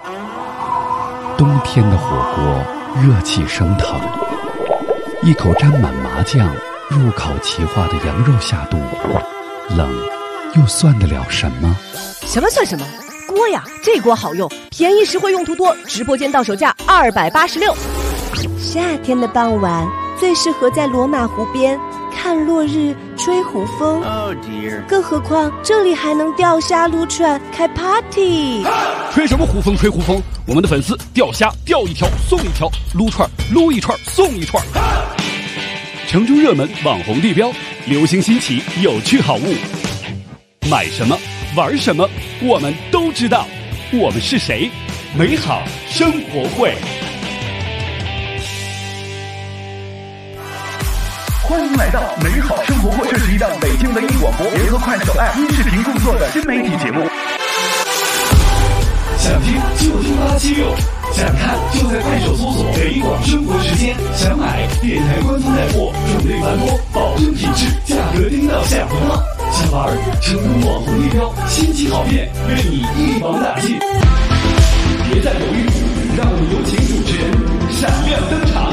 冬天的火锅热气升腾，一口沾满麻酱入口即化的羊肉下肚，冷又算得了什么？ 什么算什么？锅呀，这锅好用，便宜实惠，用途多，直播间到手价286。 夏天的傍晚最适合在罗马湖边看落日、吹湖风。更何况这里还能钓虾、撸串、开 party。 吹什么湖风？吹湖风！我们的粉丝钓虾钓一条送一条，撸串撸一串送一串。城中热门网红地标，流行新奇有趣好物，买什么玩什么我们都知道。我们是谁？美好生活会。 欢迎来到美好生活会，这是一档北京文艺广播联合快手 App 音视频工作的新媒体节目。 想听就听876，想看就在快手搜索北广生活时间，想买电台官方带货，种类繁多，保证品质，价格低到吓不到。想玩成都网红地标，新奇好店为你一网打尽。别再犹豫，让我们有请主持人闪亮登场。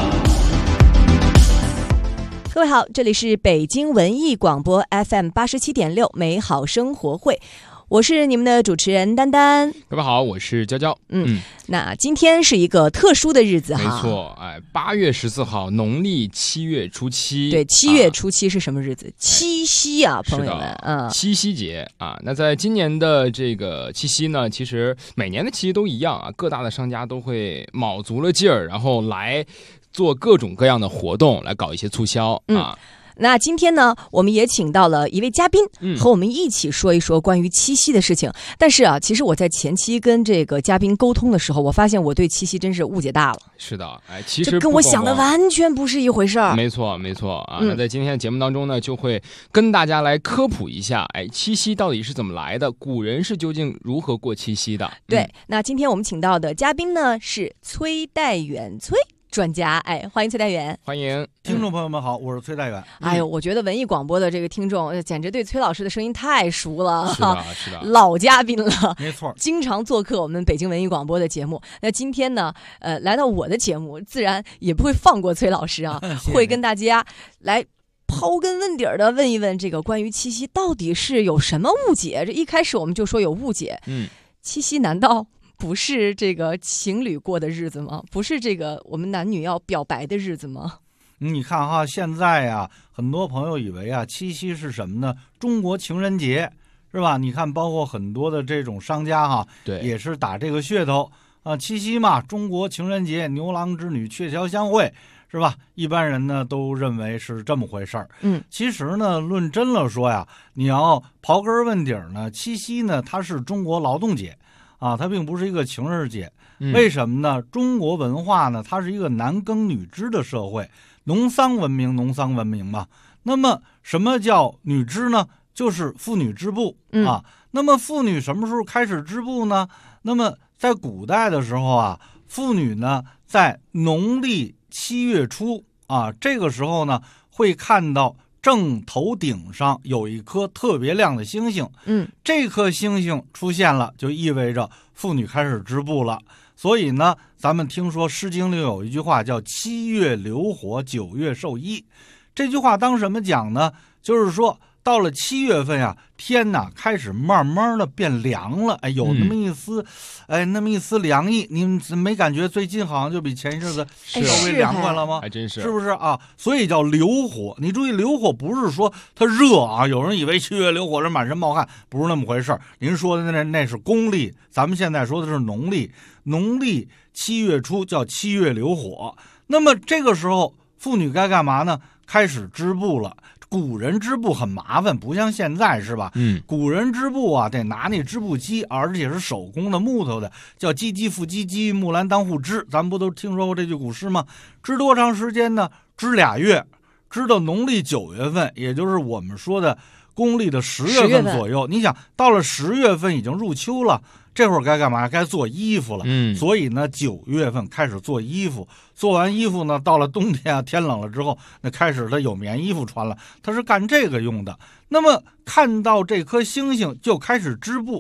各位好，这里是北京文艺广播 FM 87.6美好生活会，我是你们的主持人丹丹。 各位好，我是娇娇。 那今天是一个特殊的日子哈。 没错，8月14号，农历7月初7。 对，7月初7是什么日子？七夕啊，朋友们。 七夕节啊。那在今年的这个七夕呢，其实每年的七夕都一样啊，各大的商家都会卯足了劲儿，然后来做各种各样的活动，来搞一些促销啊。 那今天呢，我们也请到了一位嘉宾，和我们一起说一说关于七夕的事情。但是啊，其实我在前期跟这个嘉宾沟通的时候，我发现我对七夕真是误解大了。 是的，其实这跟我想的完全不是一回事儿。 没错，没错啊。那在今天的节目当中呢，就会跟大家来科普一下，七夕到底是怎么来的？古人是究竟如何过七夕的？ 对，那今天我们请到的嘉宾呢是崔代远崔专家，欢迎崔代远。 欢迎听众朋友们好，我是崔代远。 哎呦，我觉得文艺广播的这个听众简直对崔老师的声音太熟了， 是的， 老嘉宾了， 没错， 经常做客我们北京文艺广播的节目。那今天呢，来到我的节目，自然也不会放过崔老师啊，会跟大家来刨根问底儿的问一问这个关于七夕到底是有什么误解。这一开始我们就说有误解，七夕难道不是这个情侣过的日子吗？不是这个我们男女要表白的日子吗？ 你看哈，现在呀，很多朋友以为啊，七夕是什么呢？中国情人节是吧？你看，包括很多的这种商家哈， 对， 也是打这个噱头啊。七夕嘛，中国情人节，牛郎织女鹊桥相会，是吧？一般人呢都认为是这么回事儿。其实呢，论真了说呀，你要刨根问底呢，七夕呢，它是中国劳动节。它并不是一个情人节，为什么呢？中国文化呢，它是一个男耕女织的社会，农桑文明嘛。那么什么叫女织呢？就是妇女织布啊。那么妇女什么时候开始织布呢？那么在古代的时候啊，妇女呢在农历7月初啊，这个时候呢会看到正头顶上有一颗特别亮的星星，这颗星星出现了，就意味着妇女开始织布了。所以呢，咱们听说《诗经》里有一句话叫7月流火，9月授衣。这句话当什么讲呢？就是说到了7月份呀，天呐开始慢慢的变凉了，有那么一丝凉意。你们没感觉最近好像就比前一阵子稍微凉快了吗？ 还真是， 是不是啊？所以叫流火。你注意，流火不是说它热啊，有人以为7月流火是满身冒汗，不是那么回事。您说的那是公历，咱们现在说的是农历。农历7月初叫7月流火。那么这个时候妇女该干嘛呢？开始织布了。古人织布很麻烦，不像现在是吧？古人织布啊，得拿那织布机，而且是手工的木头的，叫唧唧复唧唧，木兰当户织。咱们不都听说过这句古诗吗？织多长时间呢？织2月，织到农历9月份，也就是我们说的公历的10月份左右。你想，到了10月份已经入秋了。这会儿该干嘛？该做衣服了。所以呢，9月份开始做衣服，做完衣服呢，到了冬天啊，天冷了之后，那开始他有棉衣服穿了，他是干这个用的。那么看到这颗星星就开始织布，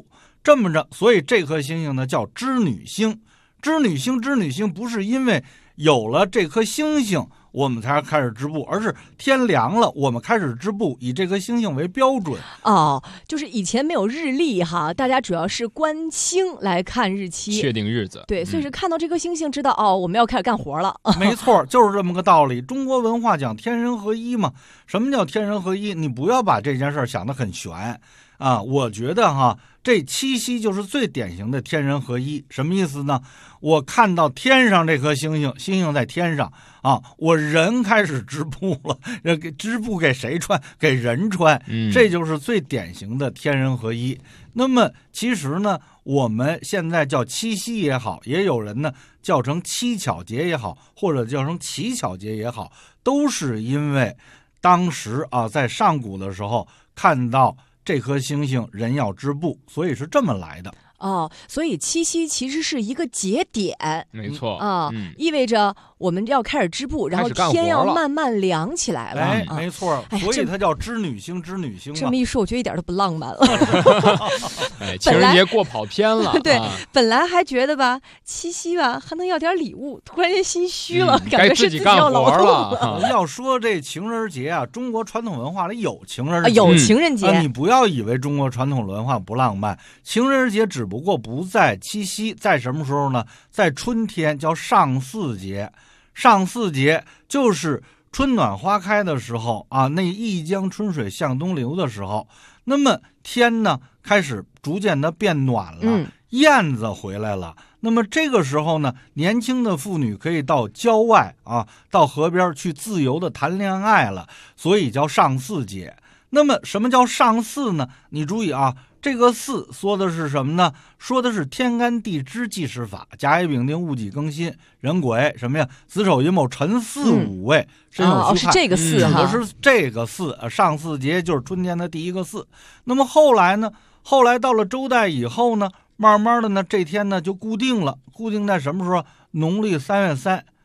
这么着，所以这颗星星呢叫织女星。织女星不是因为有了这颗星星我们才开始织布，而是天凉了我们开始织布，以这颗星星为标准。 就是以前没有日历哈，大家主要是观星来看日期， 确定日子。 对，所以是看到这颗星星知道我们要开始干活了。 没错，就是这么个道理。中国文化讲天人合一嘛。什么叫天人合一？你不要把这件事想得很玄啊。我觉得哈，这七夕就是最典型的天人合一。什么意思呢？我看到天上这颗星星，星星在天上啊，我人开始织布了，织布给谁穿？给人穿，这就是最典型的天人合一。那么其实呢，我们现在叫七夕也好，也有人呢叫成七巧节也好，或者叫成乞巧节也好，都是因为当时在上古的时候看到这颗星星，人要织布，所以是这么来的。 所以七夕其实是一个节点， 没错意味着我们要开始织布，然后天要慢慢凉起来了。 没错，所以它叫织女星，织女星嘛。 这么一说，我觉得一点都不浪漫了。 情人节过跑偏了。 对，本来还觉得吧，七夕吧还能要点礼物，突然间心虚了，感觉是自己要劳动了。 要说这情人节啊，中国传统文化里有情人节， 有情人节。 你不要以为中国传统文化不浪漫，情人节只不过不在七夕，在什么时候呢？在春天，叫上巳节。上巳节就是春暖花开的时候啊，那一江春水向东流的时候，那么天呢开始逐渐的变暖了，燕子回来了。那么这个时候呢，年轻的妇女可以到郊外到河边去自由的谈恋爱了，所以叫上巳节。那么什么叫上巳呢？你注意这个巳说的是什么呢？说的是天干地支记事法，甲乙丙丁戊己庚辛壬癸什么呀？子丑寅卯辰巳午未申酉戌亥， 是这个巳哈， 指的是这个巳。上巳节就是春天的第一个巳。那么后来呢？后来到了周代以后呢，慢慢的呢，这天呢就固定了，固定在什么时候？农历3月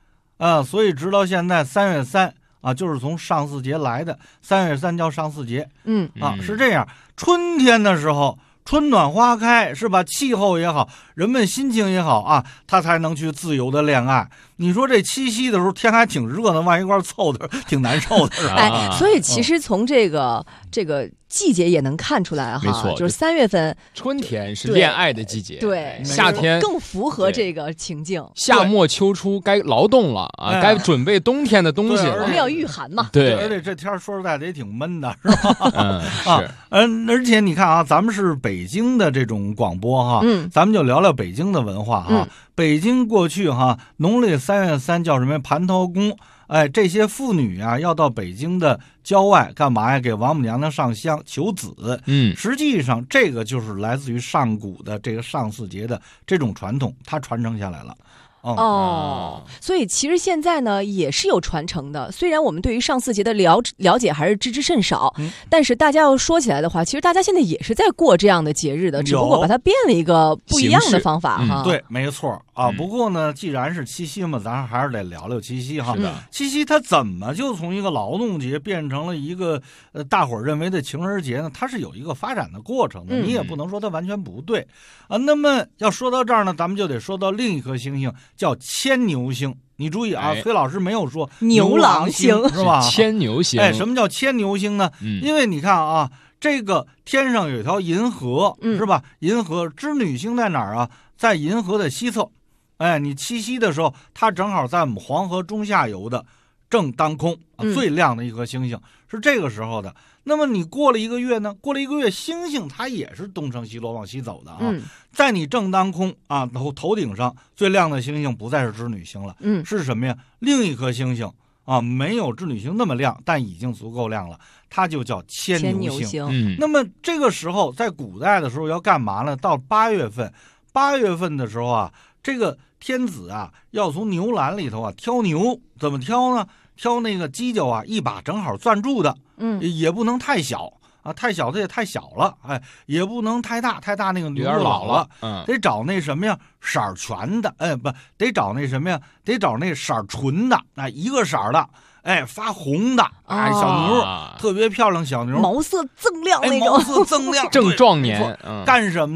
3，所以直到现在3月3。就是从上巳节来的，3月3叫上巳节。是这样。春天的时候，春暖花开，是吧？气候也好，人们心情也好他才能去自由的恋爱。你说这七夕的时候天还挺热的，往一块凑的挺难受的，是吧？ 所以其实从这个季节也能看出来没错， 就是3月份， 春天是恋爱的季节， 对， 夏天更符合这个情境。 夏末秋初该劳动了该准备冬天的东西了， 我们要御寒嘛。 对，而且这天说实在的也挺闷的，是吧？而且你看咱们是北京的这种广播咱们就聊聊北京的文化北京过去农历3月3叫什么蟠桃宫。这些妇女要到北京的郊外干嘛呀？给王母娘娘上香求子。实际上这个就是来自于上古的这个上巳节的这种传统，它传承下来了。 所以其实现在呢也是有传承的，虽然我们对于上巳节的了解还是知之甚少，但是大家要说起来的话，其实大家现在也是在过这样的节日的，只不过把它变了一个不一样的方法对，没错不过呢，既然是七夕嘛，咱还是得聊聊七夕七夕它怎么就从一个劳动节变成了一个大伙儿认为的情人节呢？它是有一个发展的过程的，你也不能说它完全不对那么要说到这儿呢，咱们就得说到另一颗星星，叫牵牛星。你注意崔老师没有说牛郎星，是吧？ 牵牛星。 什么叫牵牛星呢？因为你看这个天上有一条银河，是吧？银河织女星在哪儿在银河的西侧。你七夕的时候，它正好在我们黄河中下游的正当空最亮的一颗星星是这个时候的。那么你过了一个月呢？过了一个月，星星它也是东升西落往西走的在你正当空头顶上最亮的星星不再是织女星了，是什么呀？另一颗星星没有织女星那么亮，但已经足够亮了，它就叫牵牛星。那么这个时候在古代的时候要干嘛呢？到8月份的时候这个天子要从牛栏里头挑牛，怎么挑呢？挑那个犄角一把正好攥住的，也不能太小太小它也太小了，也不能太大那个牛就老了，得找那什么呀色儿全的，不得找那什么呀，得找那色儿纯的，一个色儿的，发红的，小牛特别漂亮，小牛毛色锃亮那种， 毛色锃亮正壮年。 干什么呢？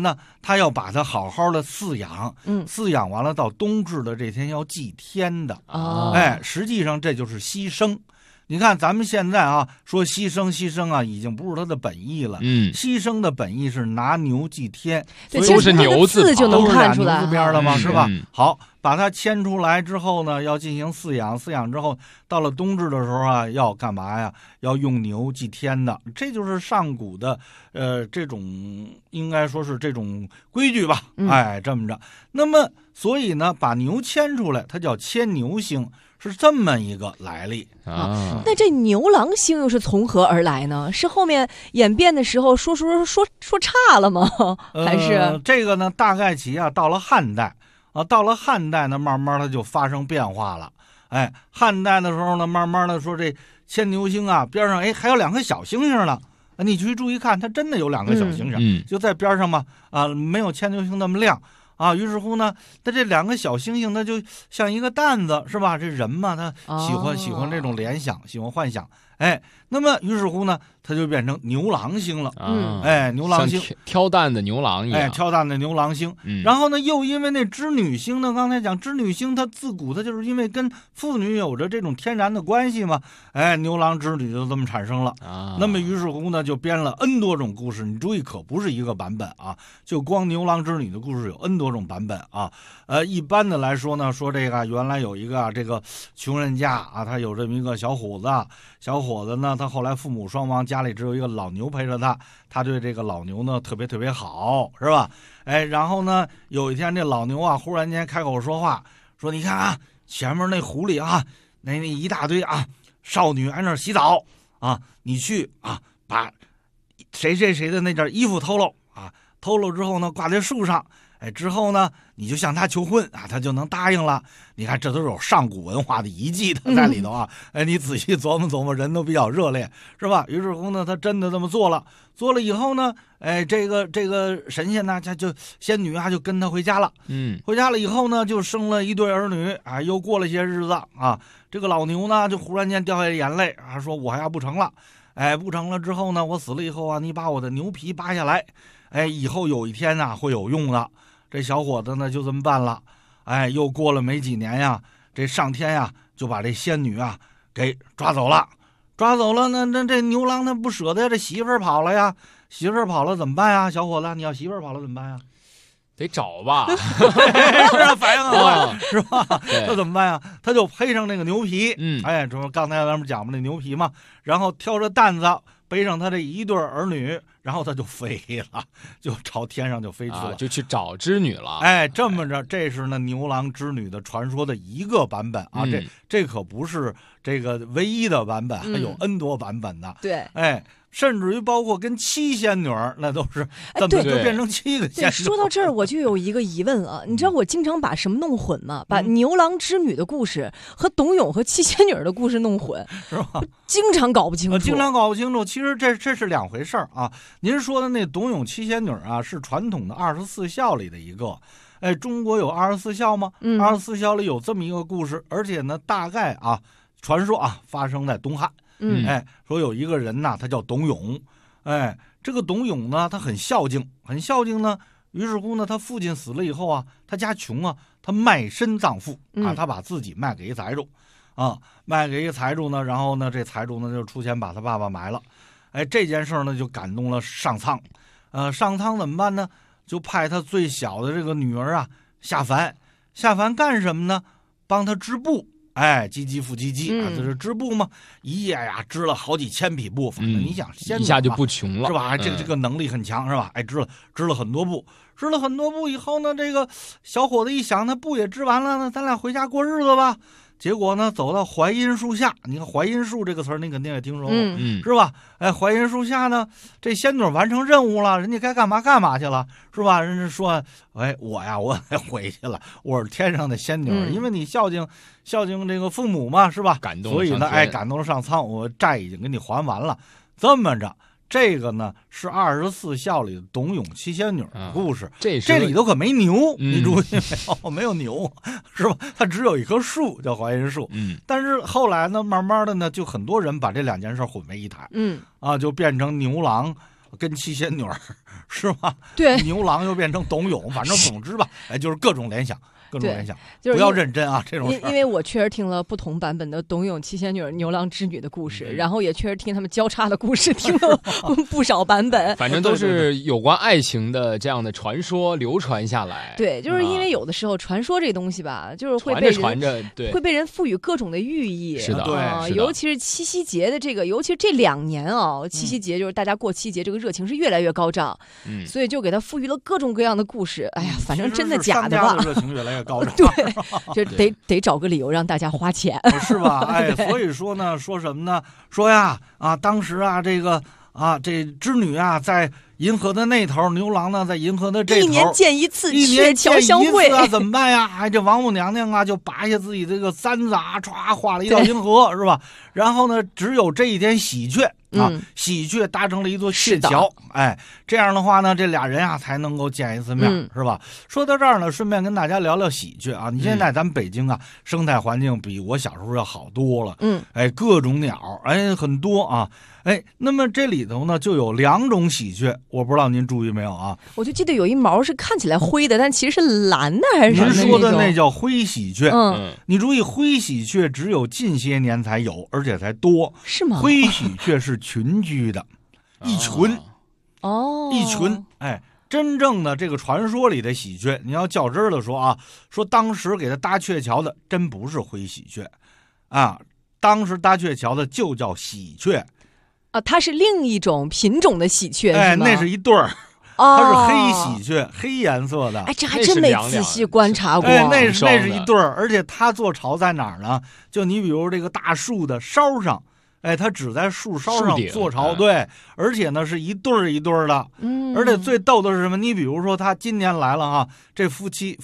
他要把它好好的饲养，饲养完了到冬至的这天要祭天的，实际上这就是牺牲。你看咱们现在啊说牺牲啊，已经不是他的本意了。牺牲的本意是拿牛祭天， 对， 都是牛字就能看出来， 牛字边了吗？是吧？好，把它牵出来之后呢，要进行饲养，饲养之后到了冬至的时候啊，要干嘛呀？要用牛祭天的，这就是上古的这种应该说是这种规矩吧。这么着。那么所以呢，把牛牵出来，它叫牵牛星。是这么一个来历啊。那这牛郎星又是从何而来呢？是后面演变的时候说差了吗？还是这个呢？大概其啊，到了汉代啊，呢，慢慢的就发生变化了。汉代的时候呢，慢慢的说这牵牛星啊，边上还有2颗小星星呢。你去注意看，它真的有2颗小星星，就在边上嘛。没有牵牛星那么亮。于是乎呢，他这2个小星星，那就像一个担子，是吧？这人嘛，他喜欢这种联想，喜欢幻想。那么于是乎呢，它就变成牛郎星了。牛郎星像挑担的牛郎一样。 挑担的牛郎星。然后呢，又因为那织女星呢，刚才讲织女星，它自古它就是因为跟妇女有着这种天然的关系嘛。牛郎织女就这么产生了。那么于是乎呢，就编了 N 多种故事。你注意，可不是一个版本啊，就光牛郎织女的故事有 N 多种版本啊。一般的来说呢，说这个原来有一个这个穷人家啊，他有这么一个小伙子呢，他后来父母双亡，家里只有一个老牛陪着他，他对这个老牛呢特别好，是吧？然后呢，有一天这老牛啊，忽然间开口说话，说你看啊，前面那湖里啊，那一大堆啊少女在那儿洗澡啊，你去啊把谁的那件衣服偷了之后呢，挂在树上。之后呢，你就向他求婚啊，他就能答应了。你看，这都是有上古文化的遗迹的在里头啊。你仔细琢磨，人都比较热烈，是吧？于是乎呢，他真的这么做了。做了以后呢，这个神仙呢，就仙女啊，就跟他回家了。回家了以后呢，就生了一对儿女啊。又过了些日子啊，这个老牛呢，就忽然间掉下眼泪啊，说我呀不成了。不成了之后呢，我死了以后啊，你把我的牛皮扒下来，以后有一天啊会有用的。这小伙子呢就这么办了。又过了没几年呀，这上天呀就把这仙女啊给抓走了。那这牛郎他不舍得，这媳妇儿跑了呀，媳妇儿跑了怎么办呀？小伙子，你要媳妇儿跑了怎么办呀？ 得找吧。 反应很快，是吧？那怎么办呀？他就配上那个牛皮。这不刚才咱们讲过那牛皮嘛，然后挑着担子背上他这一对儿女，然后他就飞了，就朝天上就飞去了， 就去找织女了。 这么着，这是那牛郎织女的传说的一个版本啊。这可不是这个唯一的版本，还有 N 多版本的。 对， 甚至于包括跟7仙女那都是怎么就变成7个仙女？ 说到这儿，我就有一个疑问了。你知道我经常把什么弄混吗？把牛郎织女的故事和董永和7仙女的故事弄混， 是吧？ 经常搞不清楚。 其实这是2回事啊。您说的那董永7仙女啊，是传统的24孝里的一个。中国有24孝吗？24孝里有这么一个故事，而且呢，大概啊，传说啊，发生在东汉。说有一个人呐，他叫董永。这个董永呢，他很孝敬呢。于是乎呢，他父亲死了以后啊，他家穷啊，他卖身葬父啊，他把自己卖给一财主啊，呢，然后呢，这财主呢就出钱把他爸爸埋了。这件事呢就感动了上苍。上苍怎么办呢？就派他最小的这个女儿啊下凡干什么呢？帮他织布。唧唧复唧唧啊，这是织布嘛，一夜呀织了好几千匹布，反正你想， 一下就不穷了， 是吧？这个能力很强，是吧？织了很多布，以后呢，这个小伙子一想，那布也织完了，那咱俩回家过日子吧。结果呢，走到槐荫树下，你看槐荫树这个词儿，你肯定也听说过，是吧？槐荫树下呢，这仙女完成任务了，人家该干嘛去了，是吧？人家说，我也回去了，我是天上的仙女，因为你孝敬这个父母嘛，是吧？ 感动， 所以呢，感动了上苍，我债已经给你还完了，这么着。这个呢是24孝里的董永7仙女的故事，这里头可没牛，你注意没有？没有牛，是吧？它只有一棵树叫槐荫树。但是后来呢，慢慢的呢，就很多人把这2件事混为一谈，就变成牛郎跟7仙女， 是吧？ 对， 牛郎又变成董永，反正总之吧，就是各种联想。各种联想， 就是不要认真啊！这种事因为我确实听了不同版本的董永七仙女、牛郎织女的故事，然后也确实听他们交叉的故事，听了不少版本。 反正都是有关爱情的这样的传说流传下来。 对，就是因为有的时候传说这东西吧，就是会传着，对， 会被人赋予各种的寓意。 是的， 对，尤其是七夕节的这个，尤其是这2年啊，七夕节就是大家过七夕节这个热情是越来越高涨，所以就给他赋予了各种各样的故事。哎呀，反正真的假的吧， 热情越来越高涨。 对。就得找个理由让大家花钱， 是吧？哎，所以说呢，说什么呢？说呀，当时啊，这织女啊，在银河的那头，牛郎呢在银河的这头， 一年见一次，鹊桥相会啊，怎么办呀？哎，这王母娘娘啊，就拔下自己这个簪子啊，歘画了一道银河，是吧？然后呢，只有这一天喜鹊。喜鹊搭成了一座鹊桥，哎，这样的话呢，这俩人啊才能够见一次面，是吧？说到这儿呢，顺便跟大家聊聊喜鹊啊。你现在咱们北京啊，生态环境比我小时候要好多了，哎，各种鸟，哎，很多啊，哎，那么这里头呢就有2种喜鹊，我不知道您注意没有啊？ 我就记得有一毛是看起来灰的，但其实是蓝的还是什么？ 您说的那叫灰喜鹊，你注意，灰喜鹊只有近些年才有，而且才多， 是吗？ 灰喜鹊是群居的，一群，一群，哎，真正的这个传说里的喜鹊，你要较真的说啊，说当时给他搭鹊桥的真不是灰喜鹊，啊，当时搭鹊桥的就叫喜鹊， 啊，它是另一种品种的喜鹊， 哎，那是一对儿。它是黑喜鹊，黑颜色的。 哎，这还真没仔细观察过。 哎，那是一对儿，而且它做巢在哪儿呢？就你比如这个大树的梢上，哎，它只在树梢上做巢，对，而且呢是一对儿一对儿的。而且最逗的是什么？你比如说，他今年来了哈，这夫妻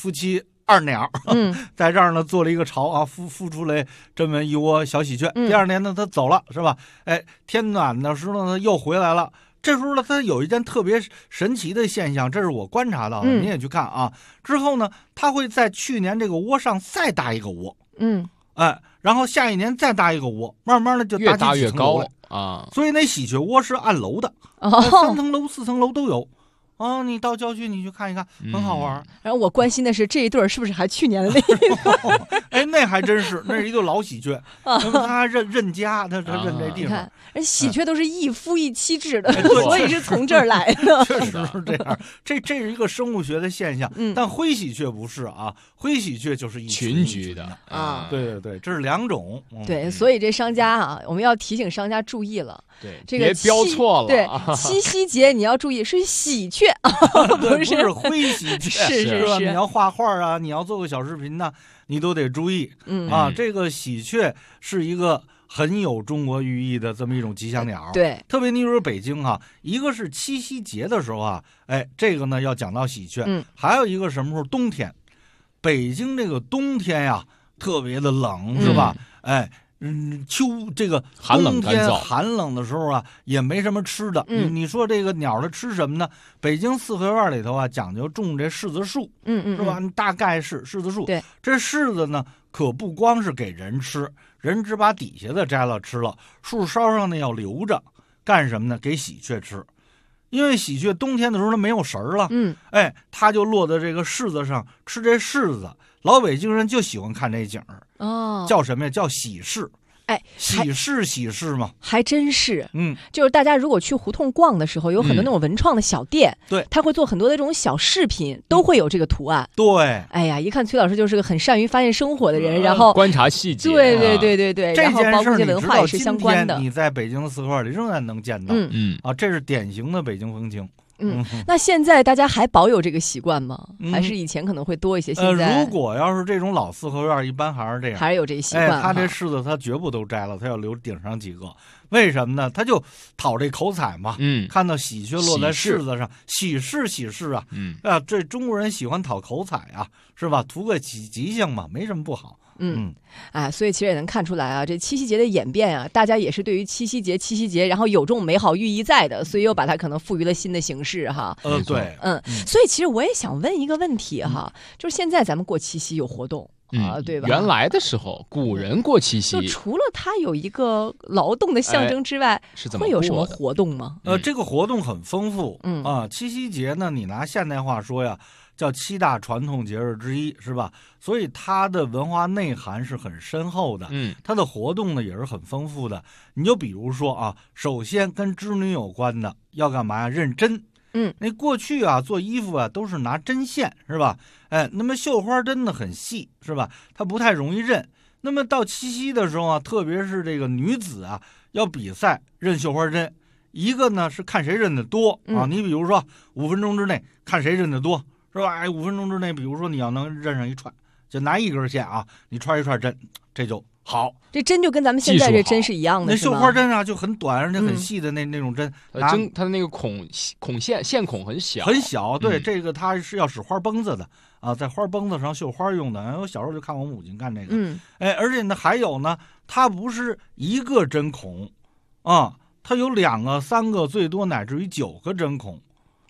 2鸟，在这儿呢做了一个巢啊，孵出来这么一窝小喜鹊。第2年呢，他走了，是吧？哎，天暖的时候呢，他又回来了。这时候呢，它有一件特别神奇的现象，这是我观察到的，你也去看啊。之后呢，它会在去年这个窝上再搭一个窝，哎，然后下一年再搭一个窝，慢慢的就越搭越高啊。所以那喜鹊窝是按楼的，3层楼、4层楼都有。啊，你到郊区你去看一看，很好玩。 然后我关心的是这一对是不是还去年的那一对？ 哎，那还真是，那是一对老喜鹊，他认家，他认这地方。 而喜鹊都是一夫一妻制的，所以是从这儿来的。 确实是这样，这是一个生物学的现象。但灰喜鹊不是啊，灰喜鹊就是一群居的啊。对，这是2种。 对，所以这商家啊，我们要提醒商家注意了。 对， 这个别标错了。 对，七夕节你要注意是喜鹊， 不是灰喜鹊， 是吧？你要画画啊，你要做个小视频呢，你都得注意。这个喜鹊是一个很有中国寓意的这么一种吉祥鸟。 对， 特别你说北京啊，一个是七夕节的时候啊，哎，这个呢要讲到喜鹊，还有一个什么时候？冬天，北京这个冬天呀，特别的冷，是吧？哎。这个冬天寒冷的时候啊，也没什么吃的。你说这个鸟它吃什么呢？北京4合院里头啊，讲究种这柿子树，是吧？大概是柿子树。 对， 这柿子呢，可不光是给人吃，人只把底下的摘了吃了，树梢上呢要留着，干什么呢？给喜鹊吃。因为喜鹊冬天的时候它没有食儿了，哎，它就落在这个柿子上吃这柿子。老北京人就喜欢看这景儿，叫什么呀？叫喜柿。 哎， 喜事嘛， 还真是。就是大家如果去胡同逛的时候，有很多那种文创的小店， 对， 他会做很多的这种小饰品，都会有这个图案。 对， 哎呀，一看崔老师就是个很善于发现生活的人，然后观察细节。 对， 然后包括这文化也是相关的。 你在北京4合院里仍然能见到，这是典型的北京风情。 那现在大家还保有这个习惯吗？还是以前可能会多一些？现在如果要是这种老4合院，一般还是这样， 还是有这个习惯。 他这柿子他绝不都摘了，他要留顶上几个。为什么呢？他就讨这口彩嘛。看到喜鹊落在柿子上，喜事啊。这中国人喜欢讨口彩啊，是吧？图个吉祥嘛，没什么不好。 所以其实也能看出来啊，这七夕节的演变啊，大家也是对于七夕节，然后有这种美好寓意在的，所以又把它可能赋予了新的形式哈。 对， 所以其实我也想问一个问题哈，就是现在咱们过七夕有活动， 对吧？ 原来的时候，古人过七夕， 就除了它有一个劳动的象征之外， 是怎么会有什么活动吗？ 这个活动很丰富，七夕节呢，你拿现代话说呀，叫7大传统节日之一，是吧？所以它的文化内涵是很深厚的，它的活动呢也是很丰富的。你就比如说啊，首先跟织女有关的要干嘛呀？认针。那过去啊，做衣服啊都是拿针线，是吧？那么绣花针呢很细，是吧？它不太容易认。那么到七夕的时候啊，特别是这个女子啊，要比赛认绣花针。一个呢是看谁认得多啊，你比如说5分钟之内看谁认得多，是吧？5分钟之内，比如说你要能认上一串，就拿一根线啊，你串一串针，这就好。 这针就跟咱们现在这针是一样的， 那绣花针啊就很短，而且很细的那种针， 它的那个孔线孔很小， 很小。对，这个它是要使花绷子的啊，在花绷子上绣花用的。我小时候就看我母亲干这个，而且呢还有呢，它不是一个针孔啊，它有2个、3个，最多乃至于9个针孔。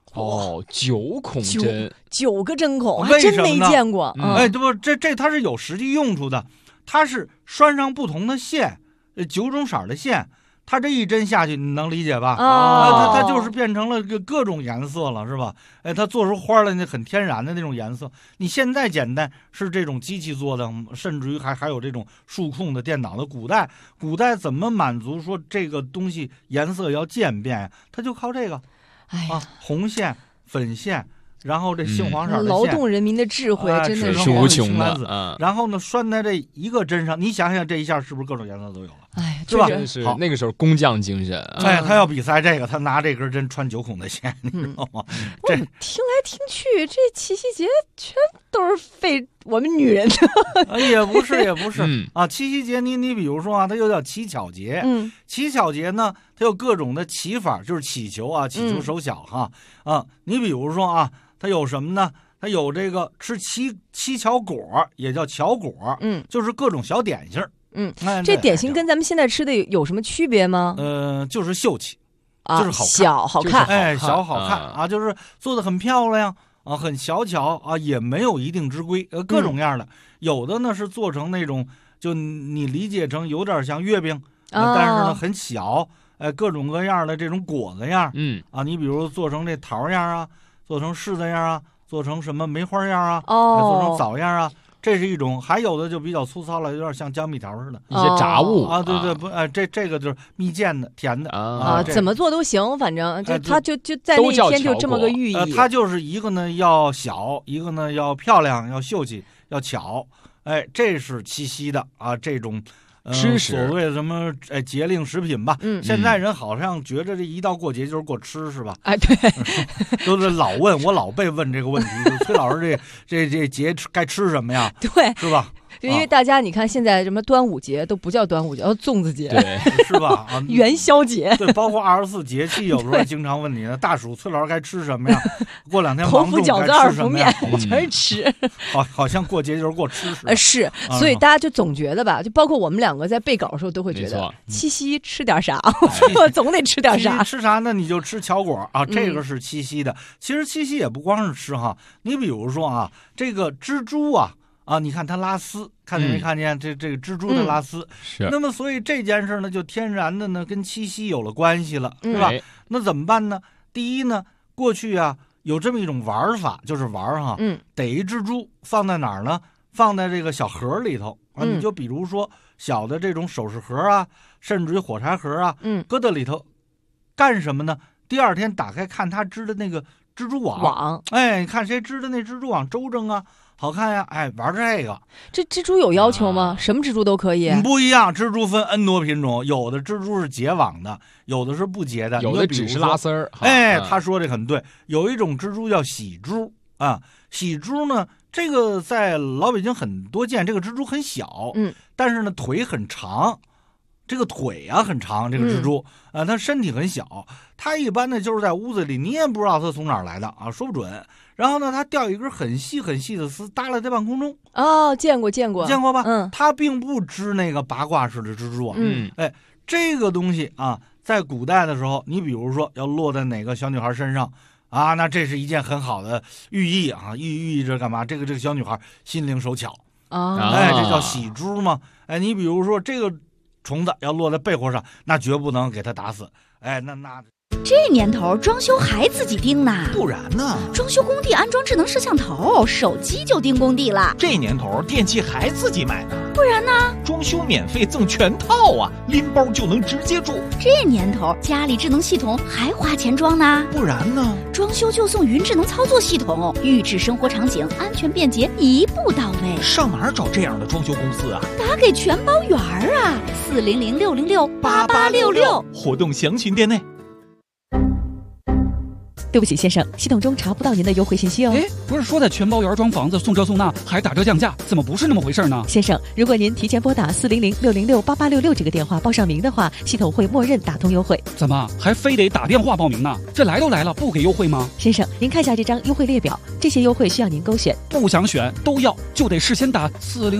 9孔针 ，9个针孔，还真没见过。 这它是有实际用处的。它是拴上不同的线，9种色的线，它这一针下去，你能理解吧？它就是变成了各种颜色了，是吧？它做出花来那很天然的那种颜色。你现在简单是这种机器做的，甚至于还有这种数控的电脑的。古代怎么满足说这个东西颜色要渐变呀？它就靠这个，红线、粉线。然后这杏黄色的线， 劳动人民的智慧真的是无穷的。 然后呢，拴在这一个针上，你想想这一下是不是各种颜色都有了？ 是吧？ 是那个时候工匠精神。 他要比赛这个，他拿这根针穿9孔的线，你知道吗？ 这听来听去，这七夕节全都是费我们女人的。 也不是啊。七夕节你比如说啊，它又叫乞巧节。乞巧节呢，它有各种的祈法，就是祈求啊，祈求手巧哈。你比如说啊。它有什么呢？它有这个吃七巧果，也叫巧果，就是各种小点心。 这点心跟咱们现在吃的有什么区别吗？ 就是秀气， 就是好看， 小好看啊，就是做的很漂亮啊，很小巧啊，也没有一定之规，各种样的。有的呢是做成那种，就你理解成有点像月饼，但是呢很小，各种各样的这种果子样，你比如做成这桃样啊。做成柿子样啊，做成什么梅花样啊，做成枣样啊，这是一种。还有的就比较粗糙了，有点像江蜜条似的， 一些炸物啊，对，不，这个就是蜜饯的，甜的怎么做都行，反正它就在那一天就这么个寓意。 它就是一个呢要小，一个呢要漂亮，要秀气，要巧。这是七夕的啊这种。 吃食所谓什么节令食品吧，现在人好像觉得这一到过节就是过吃，是吧？ 对， 都是老问我，老被问这个问题，就崔老师这节该吃什么呀？ 对， 是吧？ 因为大家你看现在什么端午节都不叫端午节，叫粽子节， 对， 是吧？ 元宵节， 对，包括24节气，有时候经常问你呢，大暑崔老师该吃什么呀？过2天头伏饺子2伏面，全是吃， 好像过节就是过吃似的。是，所以大家就总觉得吧，就包括我们2个在背稿的时候都会觉得，七夕吃点啥，我总得吃点啥。 吃啥呢？你就吃巧果啊，这个是七夕的。其实七夕也不光是吃哈，你比如说啊，这个蜘蛛啊。你看它拉丝，看见没看见？这个蜘蛛的拉丝， 是。 那么所以这件事呢，就天然的呢跟七夕有了关系了，是吧？那怎么办呢？第一呢，过去啊有这么一种玩法，就是玩哈，逮一蜘蛛放在哪儿呢？放在这个小盒里头啊，你就比如说小的这种首饰盒啊，甚至于火柴盒啊，搁在里头，干什么呢？第2天打开看它织的那个蜘蛛网，你看谁织的那蜘蛛网周正啊。好看呀，玩这个。 这蜘蛛有要求吗？什么蜘蛛都可以？ 不一样，蜘蛛分 N 多品种，有的蜘蛛是结网的，有的是不结的， 有的只是拉丝儿。 他说的很对。有一种蜘蛛叫喜蛛啊，喜蛛呢，这个在老北京很多见，这个蜘蛛很小，但是呢腿很长。这个腿啊很长，这个蜘蛛它身体很小，它一般呢就是在屋子里，你也不知道它从哪儿来的啊，说不准。然后呢，它掉一根很细很细的丝，耷拉在半空中。见过吧？它并不织那个八卦式的蜘蛛网。这个东西啊，在古代的时候，你比如说要落在哪个小女孩身上那这是一件很好的寓意啊，寓意着干嘛？这个小女孩心灵手巧。 哎，这叫喜珠嘛。哎，你比如说这个虫子要落在被窝上，那绝不能给它打死。哎，那这年头装修还自己盯呢， 不然呢？ 装修工地安装智能摄像头，手机就盯工地了。 这年头电器还自己买呢， 不然呢？ 装修免费赠全套啊，拎包就能直接住。 这年头家里智能系统还花钱装呢， 不然呢？ 装修就送云智能操作系统，预制生活场景，安全便捷，一步到位。 上哪儿找这样的装修公司啊？ 打给全包圆啊，400-606-8866， 活动详询店内。 对不起，先生，系统中查不到您的优惠信息哦。 哎，不是说在全包圆装房子送这送那还打折降价，怎么不是那么回事呢？ 先生，如果您提前拨打400-606-8866这个电话报上名的话，系统会默认打通优惠。 怎么还非得打电话报名呢？这来都来了，不给优惠吗？ 先生，您看下这张优惠列表，这些优惠需要您勾选。 不想选都要，就得事先打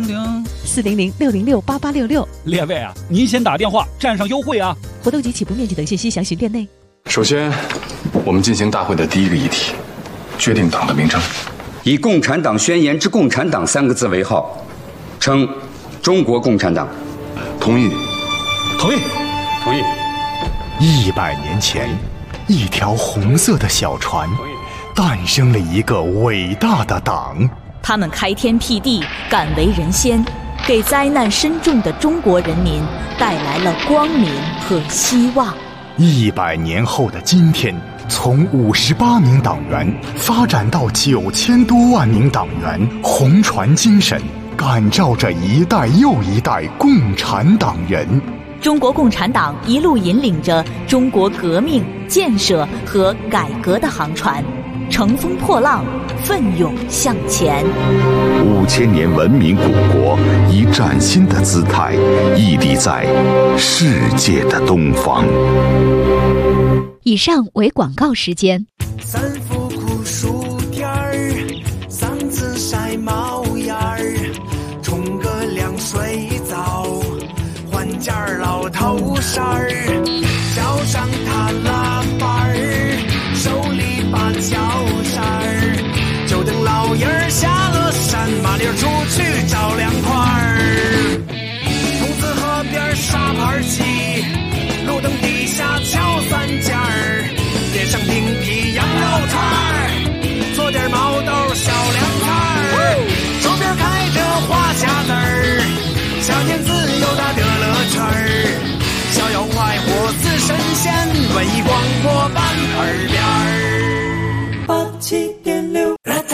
400-606-8866。 列位啊，您先打电话占上优惠啊！ 活动及起步面积等信息详询店内。 首先，我们进行大会的第一个议题，决定党的名称。 以《共产党宣言》之“共产党”3个字为号，称中国共产党。 同意。 同意。 同意。 100年前，一条红色的小船，诞生了一个伟大的党。 他们开天辟地，敢为人先，给灾难深重的中国人民带来了光明和希望。 100年后的今天，从58名党员发展到9000多万名党员，红船精神感召着一代又一代共产党人。 中国共产党一路引领着中国革命、建设和改革的航船，乘风破浪，奋勇向前。 5000年文明古国以崭新的姿态屹立在世界的东方。 以上为广告时间。 三伏酷暑天儿，嗓子晒冒烟儿，冲个凉水澡，换件老头衫儿，脚上踏拉板儿，手里把脚扇儿，就等老爷儿下了山，麻溜出去找凉快儿。筒子河边沙盘棋，路灯底下敲三尖儿，点上冰皮羊肉串儿，做点毛豆小凉菜儿，周边开着花匣子儿，小年子又大的乐圈儿，逍遥快活似神仙，文艺广播伴耳边儿。87.6，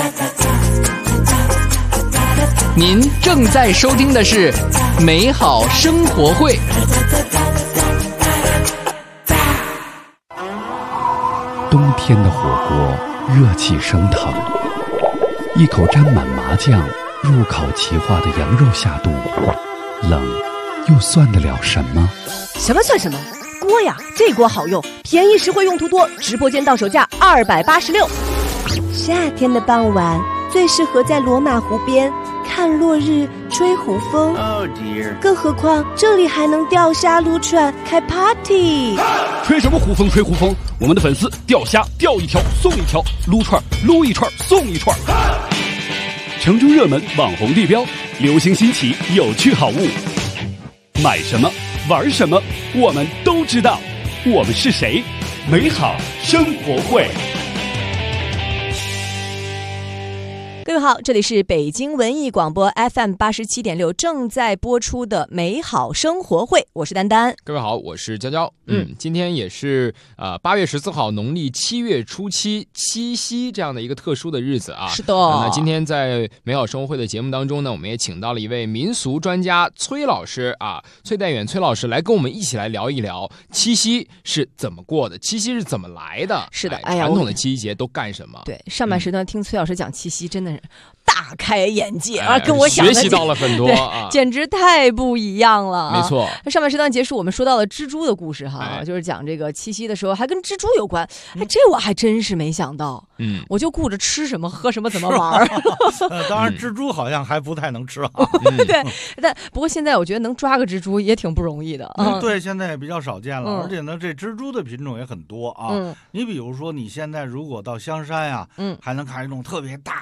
您正在收听的是美好生活会。 冬天的火锅热气升腾，一口沾满麻酱入口即化的羊肉下肚，冷又算得了什么？ 什么算什么？锅呀，这锅好用，便宜实惠，用途多，直播间到手价286。夏天的傍晚最适合在罗马湖边看落日、吹湖风。更何况这里还能钓虾、撸串、开 party。 吹什么湖风？吹湖风！我们的粉丝钓虾钓一条送一条，撸串撸一串送一串。城中热门网红地标，流行新奇有趣好物，买什么玩什么我们都知道。我们是谁？美好生活会。 各位好，这里是北京文艺广播 FM 87.6正在播出的美好生活会，我是丹丹。 各位好，我是娇娇。今天也是8月14号，农历7月初7，七夕这样的一个特殊的日子啊。 是的。 那今天在美好生活会的节目当中呢，我们也请到了一位民俗专家崔老师啊，崔代远崔老师来跟我们一起来聊一聊七夕是怎么过的，七夕是怎么来的。 是的， 传统的七夕节都干什么？ 对，上半时段听崔老师讲七夕，真的是大开眼界啊，跟我想的学习到了很多啊， 简直太不一样了。 没错。 那上半时段结束，我们说到了蜘蛛的故事哈，就是讲这个七夕的时候还跟蜘蛛有关。这我还真是没想到。我就顾着吃什么喝什么怎么玩。 当然，蜘蛛好像还不太能吃啊。 对，但不过现在我觉得能抓个蜘蛛也挺不容易的。 对，现在也比较少见了，而且呢，这蜘蛛的品种也很多啊。你比如说，你现在如果到香山呀，还能看一种特别大。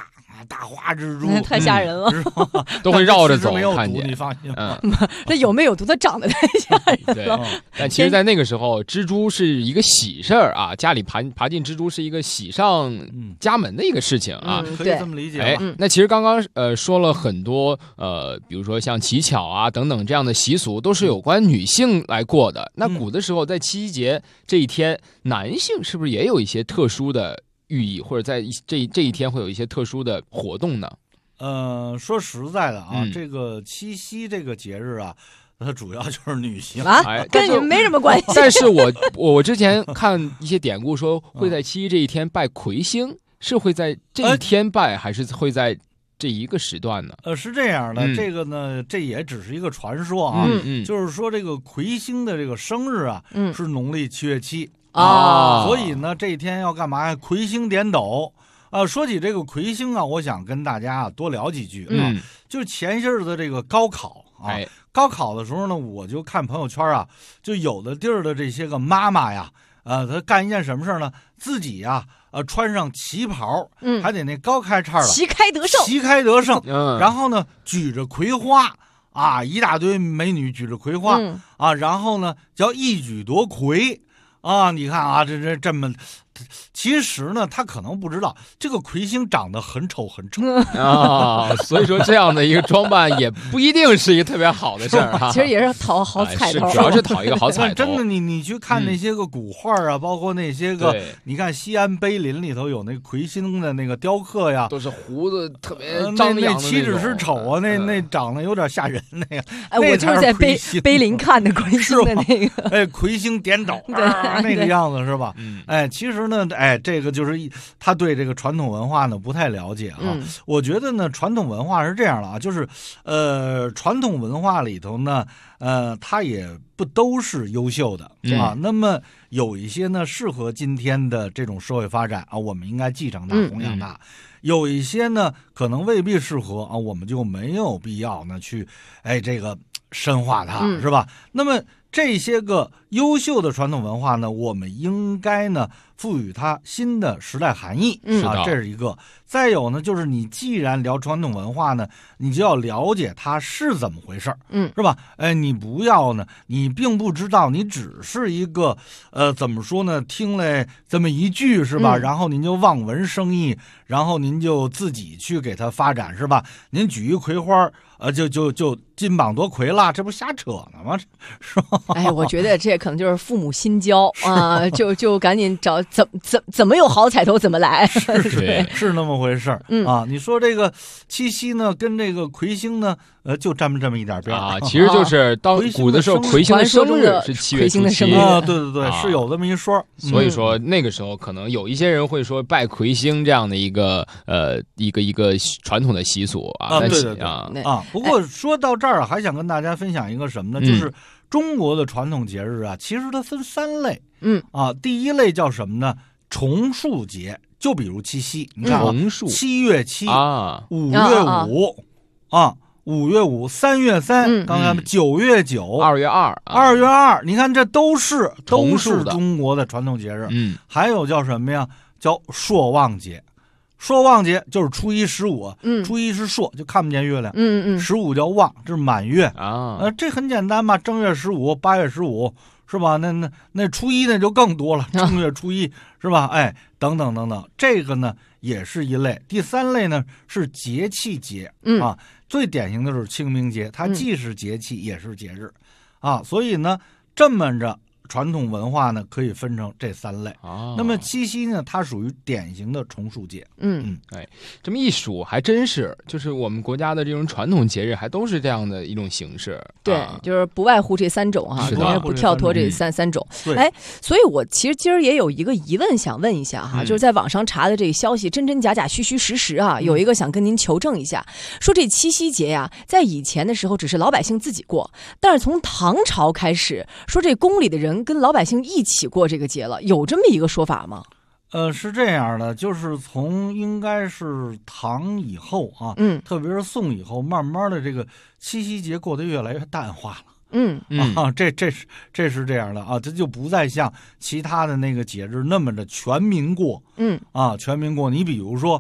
大花蜘蛛太吓人了， 是吧？ 都会绕着走， 没有毒， 看见你放心。 那有没有毒？它长得太吓人了。 但其实，在那个时候，蜘蛛是一个喜事儿啊，家里爬进蜘蛛是一个喜上家门的一个事情啊， 可以这么理解。 那其实刚刚说了很多比如说像乞巧啊等等这样的习俗，都是有关女性来过的。那古的时候，在七夕节这一天，男性是不是也有一些特殊的寓意，或者在这一天会有一些特殊的活动呢？ 说实在的啊，这个七夕这个节日啊，它主要就是女性啊，跟你们没什么关系。 但是我之前看一些典故说，会在七夕这一天拜魁星，是会在这一天拜，还是会在这一个时段呢？ 是这样的，这个呢，这也只是一个传说啊。就是说这个魁星的这个生日啊，是农历7月7啊，所以呢，这一天要干嘛呀？魁星点斗。说起这个魁星啊，我想跟大家多聊几句啊。就是前些日子这个高考啊，高考的时候呢，我就看朋友圈啊，就有的地儿的这些个妈妈呀，她干一件什么事呢？自己呀，穿上旗袍，还得那高开叉的， 旗开得胜， 旗开得胜。然后呢，举着葵花啊，一大堆美女举着葵花啊，然后呢叫一举夺魁啊。你看啊，这么。其实呢，他可能不知道这个魁星长得很丑啊，所以说这样的一个装扮也不一定是一个特别好的事儿哈。 其实也是讨好彩头， 主要是讨一个好彩头。 真的，你去看那些个古画啊，包括那些个，你看西安碑林里头有那魁星的那个雕刻呀， 都是胡子特别张扬的那岂止是丑啊，那长得有点吓人那个。 我就是在碑林看的魁星的那个， 魁星点斗那个样子是吧？其实呢，这个就是他对这个传统文化呢不太了解啊。我觉得呢，传统文化是这样的啊，就是传统文化里头呢，它也不都是优秀的啊。那么有一些呢适合今天的这种社会发展啊，我们应该继承它、弘扬它。有一些呢可能未必适合啊，我们就没有必要呢去这个深化它，是吧？那么这些个优秀的传统文化呢，我们应该呢赋予它新的时代含义啊，这是一个。再有呢，就是你既然聊传统文化呢，你就要了解它是怎么回事是吧？你不要呢，你并不知道，你只是一个怎么说呢？听了这么一句是吧？然后您就望文生义，然后您就自己去给它发展是吧？您举一葵花就金榜夺魁了，这不瞎扯呢吗？是吧？ 我觉得这可能就是父母心焦啊，就赶紧找怎么有好彩头怎么来， 是那么回事啊。你说这个七夕呢，跟这个魁星呢，就沾这么一点边啊。其实就是当古的时候，魁星的生日是7月7 啊，对，是有这么一说。 所以说那个时候可能有一些人会说拜魁星这样的一个传统的习俗啊。 对啊。不过说到这儿还想跟大家分享一个什么呢？就是中国的传统节日啊，其实它分3类。第一类叫什么呢？重数节，就比如七夕，你看7月7啊，5月5啊，5月5，3月3，刚才9月9 ，2月 2，2月2，你看这都是中国的传统节日。还有叫什么呀？叫朔望节。朔望节就是初一15，初一是朔，就看不见月亮，15叫望，这是满月啊。这很简单嘛，正月15，8月15，是吧？那初一那就更多了，正月初一是吧？等等，这个呢也是一类。第3类呢是节气节啊，最典型的就是清明节，它既是节气也是节日啊，所以呢这么着。传统文化呢可以分成这3类那么七夕呢，它属于典型的重数节。 这么一数还真是，就是我们国家的这种传统节日还都是这样的一种形式。 对，就是不外乎这3种哈，肯定不跳脱这三种。所以我其实今儿也有一个疑问想问一下哈，就是在网上查的这个消息真真假假、虚虚实实啊，有一个想跟您求证一下，说这七夕节呀，在以前的时候只是老百姓自己过，但是从唐朝开始，说这宫里的人跟老百姓一起过这个节了，有这么一个说法吗？ 是这样的，就是从应该是唐以后啊，特别是宋以后，慢慢的这个七夕节过得越来越淡化了。这是这样的啊，这就不再像其他的那个节日那么的全民过。全民过。你比如说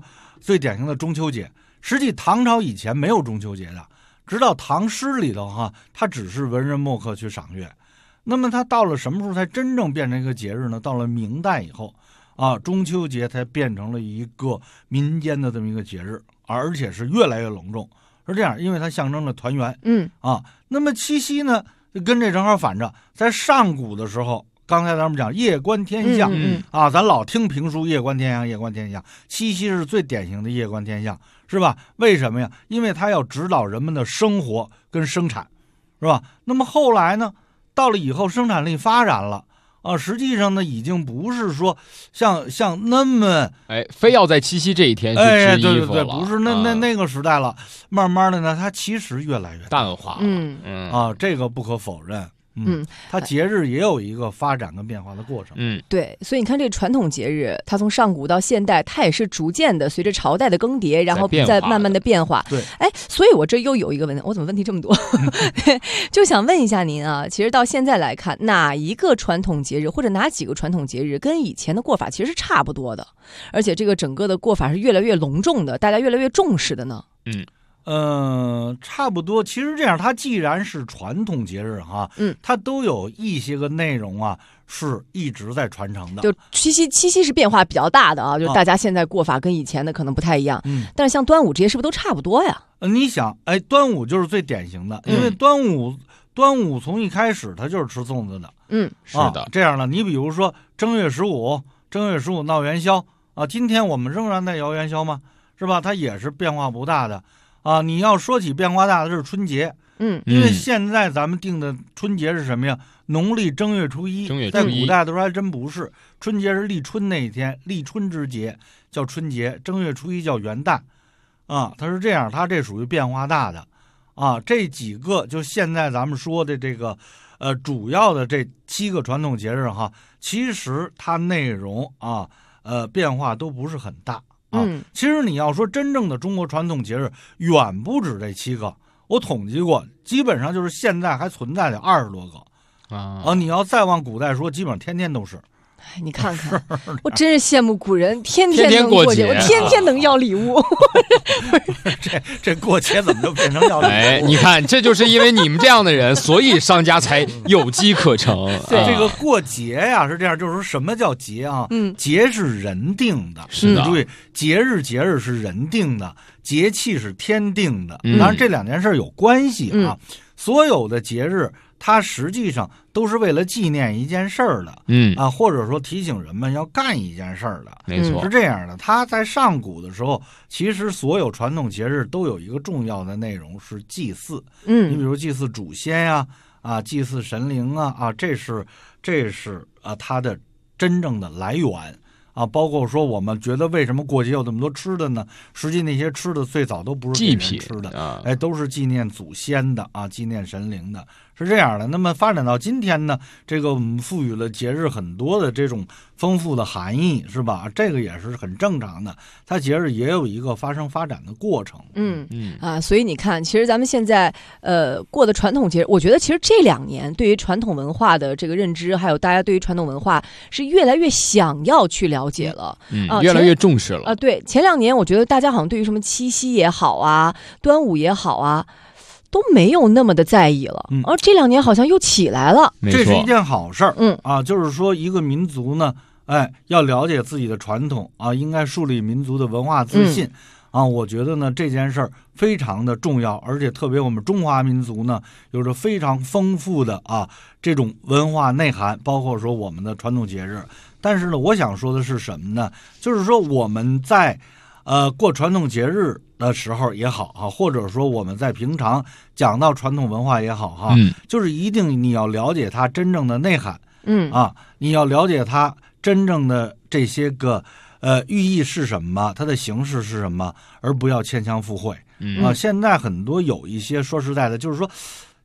最典型的中秋节。实际唐朝以前没有中秋节的，直到唐诗里头它只是文人墨客去赏月。那么它到了什么时候才真正变成一个节日呢？到了明代以后中秋节才变成了一个民间的这么一个节日，而且是越来越隆重。是这样，因为它象征着团圆。那么七夕呢，跟这正好反着，在上古的时候，刚才咱们讲夜观天象咱老听评书夜观天象，夜观天象，七夕是最典型的夜观天象，是吧？为什么呀？因为它要指导人们的生活跟生产，是吧？那么后来呢，到了以后生产力发展了实际上呢，已经不是说像那么非要在七夕这一天去织衣服了， 对，不是那个时代了。慢慢的呢，它其实越来越淡化了。这个不可否认。它节日也有一个发展跟变化的过程。 对，所以你看这传统节日，它从上古到现代，它也是逐渐的随着朝代的更迭，然后再慢慢的变化。 对， 所以我这又有一个问题，我怎么问题这么多？就想问一下您其实到现在来看，哪一个传统节日或者哪几个传统节日跟以前的过法其实是差不多的，而且这个整个的过法是越来越隆重的，大家越来越重视的呢？ 差不多。其实这样，它既然是传统节日它都有一些个内容是一直在传承的。 就七夕是变化比较大的就大家现在过法跟以前的可能不太一样。但是像端午这些是不是都差不多呀？ 你想，端午就是最典型的，因为端午从一开始它就是吃粽子的。 是的。 这样呢，你比如说正月十五闹元宵今天我们仍然在摇元宵吗？是吧？它也是变化不大的。你要说起变化大的是春节，因为现在咱们定的春节是什么呀？农历正月初一，在古代的时候还真不是，春节是立春那一天，立春之节叫春节，正月初一叫元旦，它是这样，它这属于变化大的，这几个就现在咱们说的这个，主要的这7个传统节日其实它内容变化都不是很大。其实你要说真正的中国传统节日，远不止这7个。我统计过，基本上就是现在还存在的20多个。你要再往古代说，基本上天天都是。 你看看，我真是羡慕古人，天能过节，我天天能要礼物。 这过节怎么就变成要礼物？ 你看，这就是因为你们这样的人，所以商家才有机可乘。 这个过节呀是这样，就是说什么叫节节是人定的， 是的。 对，节日是人定的，节气是天定的。当然这2件事有关系所有的节日，它实际上都是为了纪念一件事儿的，或者说提醒人们要干一件事儿的， 没错， 是这样的。它在上古的时候，其实所有传统节日都有一个重要的内容是祭祀，你比如祭祀祖先呀，祭祀神灵这是它的真正的来源。包括说我们觉得为什么过节有这么多吃的呢？实际那些吃的最早都不是祭品吃的，都是纪念祖先的纪念神灵的，是这样的。那么发展到今天呢，这个我们赋予了节日很多的这种丰富的含义，是吧？这个也是很正常的，它节日也有一个发展的过程。 所以你看，其实咱们现在过的传统节日，我觉得其实这2年对于传统文化的这个认知，还有大家对于传统文化是越来越想要去了解了， 越来越重视了对，前2年我觉得大家好像对于什么七夕也好端午也好都没有那么的在意了，而这2年好像又起来了， 这是一件好事儿。就是说一个民族呢，要了解自己的传统应该树立民族的文化自信。我觉得呢这件事儿非常的重要，而且特别我们中华民族呢有着非常丰富的这种文化内涵，包括说我们的传统节日。但是呢，我想说的是什么呢？就是说我们在过传统节日的时候也好或者说我们在平常讲到传统文化也好就是一定你要了解它真正的内涵，你要了解它真正的这些个寓意是什么，它的形式是什么，而不要牵强附会。现在很多有一些说实在的，就是说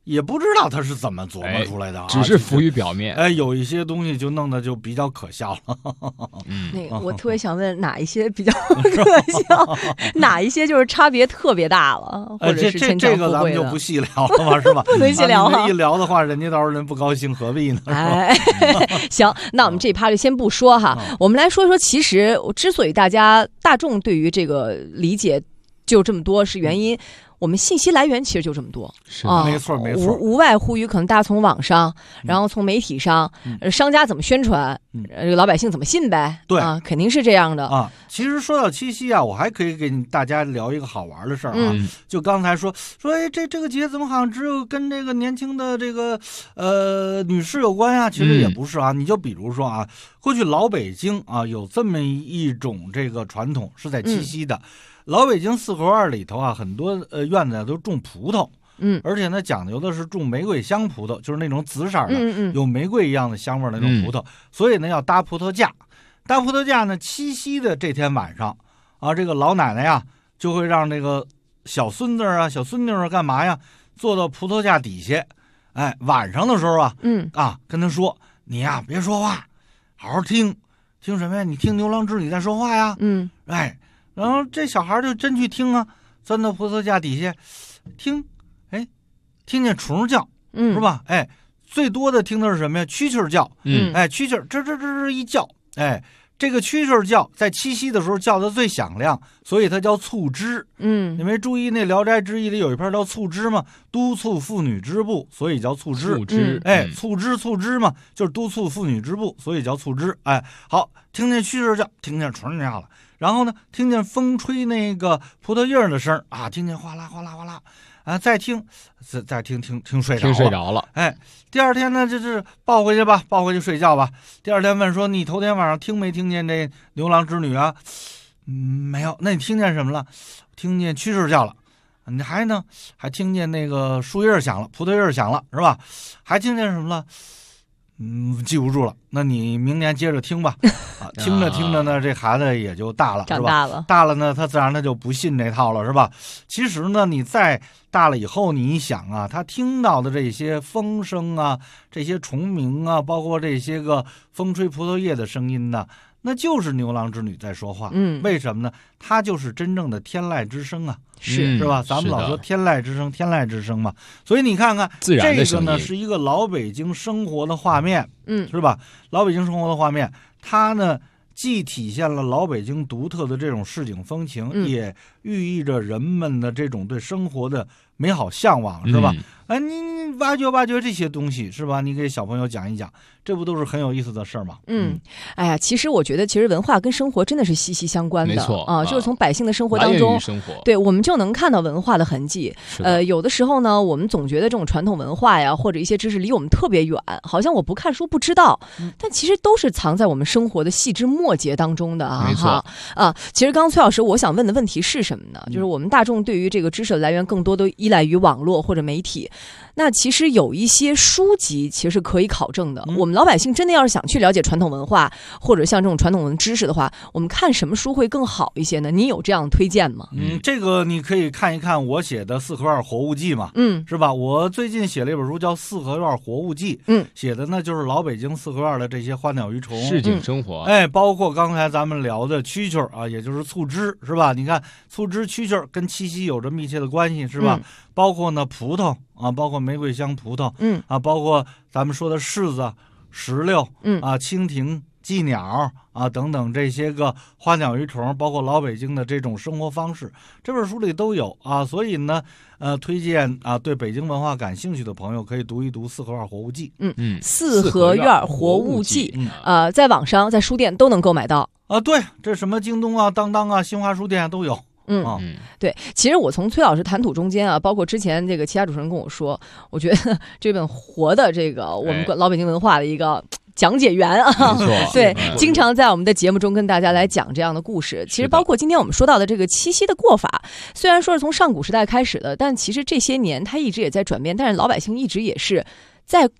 也不知道他是怎么琢磨出来的， 只是浮于表面。 有一些东西就弄得就比较可笑了。 那个我特别想问哪一些比较可笑，哪一些就是差别特别大了，或者是这个咱们就不细聊了嘛，是吧？ 不能细聊哈， 一聊的话，人家到时候人不高兴，何必呢？ 行，那我们这一趴就先不说哈，我们来说说，其实之所以大众对于这个理解就这么多，是原因。我们信息来源其实就这么多， 没错没错， 无外乎于可能大家从网上，然后从媒体上，商家怎么宣传，老百姓怎么信呗， 对啊，肯定是这样的啊。其实说到七夕啊，我还可以给大家聊一个好玩的事儿啊，就刚才说这个节怎么好像只有跟这个年轻的这个女士有关啊？其实也不是啊，你就比如说啊，过去老北京啊有这么一种这个传统是在七夕的。老北京四合院里头啊，很多院子都种葡萄，而且呢讲究的是种玫瑰香葡萄，就是那种紫色的，有玫瑰一样的香味的那种葡萄，所以呢要搭葡萄架。搭葡萄架呢，七夕的这天晚上啊，这个老奶奶呀就会让这个小孙子啊、小孙女啊干嘛呀，坐到葡萄架底下，晚上的时候啊，跟他说，你呀别说话，好好听什么呀？你听牛郎织女在说话呀，然后这小孩就真去听啊，钻到葡萄架底下听，听见虫叫，是吧？最多的听的是什么呀？蛐蛐叫，蛐蛐这一叫，这个蛐蛐叫在七夕的时候叫的最响亮，所以它叫促织。你没注意那《聊斋志异》里有一篇叫促织吗？督促妇女织布，所以叫促织。促织嘛，就是督促妇女织布，所以叫促织。好，听见蛐蛐叫，听见虫叫了。然后呢，听见风吹那个葡萄叶的声啊，听见哗啦哗啦哗啦，再听睡着了。第二天呢，就是抱回去睡觉吧。第二天问说，你头天晚上听没听见这牛郎织女啊？没有。那你听见什么了？听见蛐蛐叫了。你还听见那个树叶响了，葡萄叶响了，是吧？还听见什么了？记不住了，那你明年接着听吧。听着呢，这孩子也就大了，是吧？大了呢，他自然就不信这套了，是吧？其实呢，你再大了以后，你一想啊，他听到的这些风声啊，这些虫鸣啊，包括这些个风吹葡萄叶的声音呢，那就是牛郎织女在说话。为什么呢？它就是真正的天籁之声啊，是吧？咱们老说天籁之声，天籁之声嘛。所以你看看，这个呢是一个老北京生活的画面，是吧？老北京生活的画面，它呢既体现了老北京独特的这种市井风情，也寓意着人们的这种对生活的美好向往，是吧？你挖掘这些东西，是吧？你给小朋友讲一讲，这不都是很有意思的事儿吗？ 哎呀，其实我觉得，其实文化跟生活真的是息息相关的， 没错啊，就是从百姓的生活当中，对我们就能看到文化的痕迹。有的时候呢，我们总觉得这种传统文化呀，或者一些知识离我们特别远，好像我不看书不知道，但其实都是藏在我们生活的细枝末节当中的啊。 没错啊，其实刚刚崔老师，我想问的问题是什么呢？就是我们大众对于这个知识的来源更多都依赖于网络或者媒体。那其实有一些书籍其实是可以考证的。我们老百姓真的要是想去了解传统文化，或者像这种传统文知识的话，我们看什么书会更好一些呢？你有这样的推荐吗？ 这个你可以看一看我写的《四合院活物记》嘛，是吧？我最近写了一本书叫《四合院活物记》，写的呢就是老北京四合院的这些花鸟鱼虫、 市井生活， 包括刚才咱们聊的蛐蛐啊，也就是促织，是吧？你看促织、蛐蛐跟七夕有着密切的关系，是吧？包括呢葡萄啊，包括玫瑰香葡萄，包括咱们说的柿子、石榴，蜻蜓、寄鸟啊等等这些个花鸟鱼虫，包括老北京的这种生活方式，这本书里都有啊。所以呢，推荐啊，对北京文化感兴趣的朋友可以读一读《四合院活物记》。 四合院活物记，在网上、在书店都能购买到啊。对，这什么京东啊、当当啊、新华书店都有。 对，其实我从崔老师谈吐中间啊，包括之前这个其他主持人跟我说，我觉得这本活的这个我们老北京文化的一个讲解员啊，对，经常在我们的节目中跟大家来讲这样的故事。其实包括今天我们说到的这个七夕的过法，虽然说是从上古时代开始的，但其实这些年它一直也在转变，但是老百姓一直也是在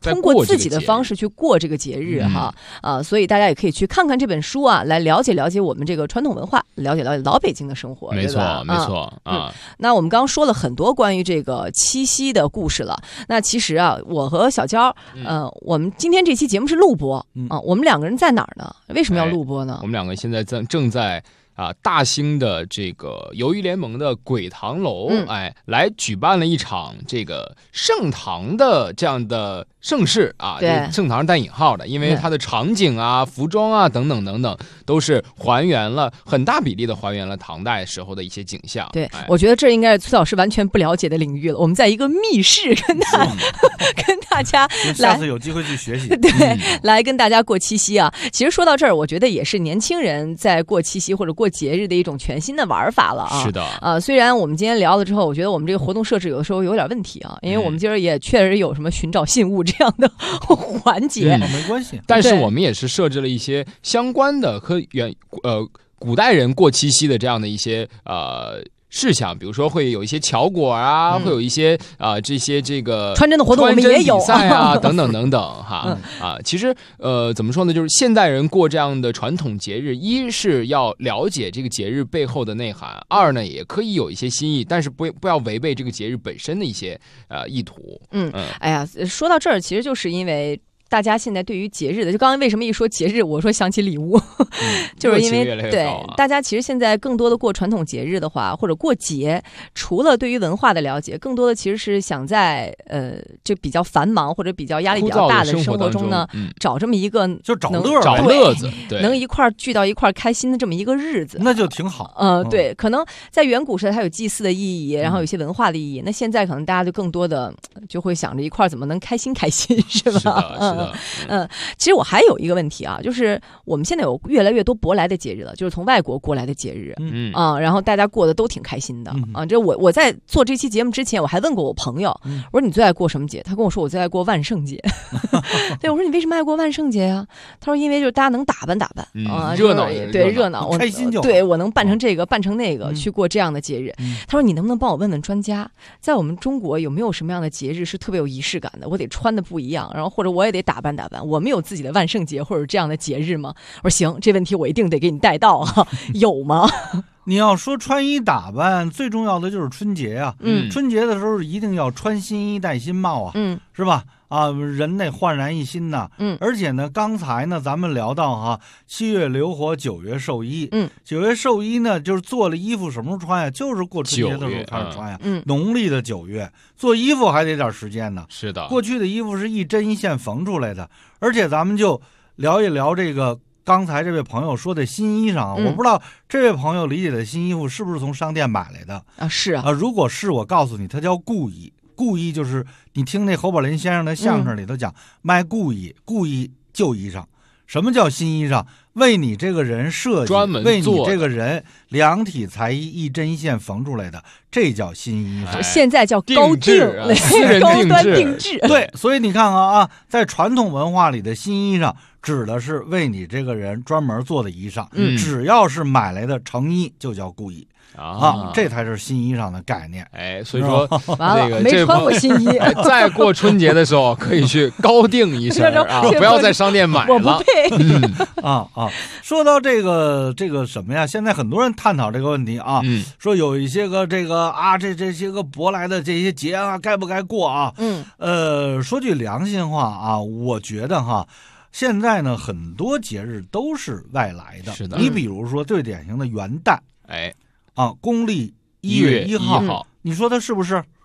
通过自己的方式去过这个节日哈所以大家也可以去看看这本书啊，来了解了解我们这个传统文化，了解了解老北京的生活， 没错没错那我们刚刚说了很多关于这个七夕的故事了。那其实啊，我和小娇我们今天这期节目是录播我们两个人在哪儿呢？为什么要录播呢？ 我们两个现在正在大兴的这个鱿鱼联盟的鬼堂楼来举办了一场这个盛唐的这样的盛世对， 盛唐是带引号的，因为它的场景服装等等等等都是还原了很大比例的还原了唐代时候的一些景象。 对，我觉得这应该是崔老师完全不了解的领域了。我们在一个密室跟大家下次有机会去学习。 对，来跟大家过七夕啊。其实说到这儿，我觉得也是年轻人在过七夕或者过节日的一种全新的玩法了是的虽然我们今天聊了之后，我觉得我们这个活动设置有的时候有点问题因为我们今儿也确实有什么寻找信物这样的环节没关系， 但是我们也是设置了一些相关的和古代人过七夕的这样的一些事项，比如说会有一些巧果会有一些这些这个穿针的活动我们也有比赛等等等等其实怎么说呢，就是现代人过这样的传统节日，一是要了解这个节日背后的内涵，二呢也可以有一些新意，但是不要违背这个节日本身的一些意图。 哎呀，说到这儿，其实就是因为大家现在对于节日的，就刚才为什么一说节日，我说想起礼物，就是因为对大家其实现在更多的过传统节日的话，或者过节，除了对于文化的了解，更多的其实是想在就比较繁忙或者比较压力比较大的生活中呢，找这么一个就找乐子，对， 能一块聚到一块开心的这么一个日子， 那就挺好。 对，可能在远古时代它有祭祀的意义，然后有些文化的意义，那现在可能大家就更多的就会想着一块怎么能开心开心，是吧？ 是的。 其实我还有一个问题就是我们现在有越来越多舶来的节日了，就是从外国过来的节日，然后大家过得都挺开心的这我在做这期节目之前，我还问过我朋友，我说你最爱过什么节？他跟我说我最爱过万圣节。对，我说你为什么爱过万圣节呀？他说因为就是大家能打扮打扮热闹， 对，热闹， 开心就好。 对，我能扮成这个扮成那个去过这样的节日。他说你能不能帮我问问专家，在我们中国有没有什么样的节日是特别有仪式感的？我得穿的不一样，然后或者我也得打扮打扮。我们有自己的万圣节或者这样的节日吗？我说行，这问题我一定得给你带到有吗？ 你要说穿衣打扮，最重要的就是春节啊。春节的时候一定要穿新衣戴新帽是吧？人得焕然一新呐。而且呢，刚才呢咱们聊到7月流火，9月授衣。9月授衣呢，就是做了衣服什么时候穿呀？就是过春节的时候开始穿呀。农历的9月做衣服还得点时间呢。 是的， 过去的衣服是一针一线缝出来的。而且咱们就聊一聊这个刚才这位朋友说的新衣裳我不知道这位朋友理解的新衣服是不是从商店买来的是如果是，我告诉你，它叫故衣。故衣就是你听那侯宝林先生的相声里头讲卖故衣，故衣旧衣裳。什么叫新衣裳？为你这个人设计， 专门为你这个人量体裁衣，一针一线缝出来的，这叫新衣裳。 现在叫高定，高端定制。 对，所以你看在传统文化里的新衣裳指的是为你这个人专门做的衣裳，只要是买来的成衣就叫故衣。这才是新衣裳的概念。 所以说这个没穿过新衣， 在过春节的时候可以去高定一身不要在商店买了。 我不配。 说到这个什么呀？现在很多人探讨这个问题说有一些个这些个舶来的这些节该不该过说句良心话我觉得现在呢很多节日都是外来的。 是的， 你比如说最典型的元旦，公历1月1号，你说它是不是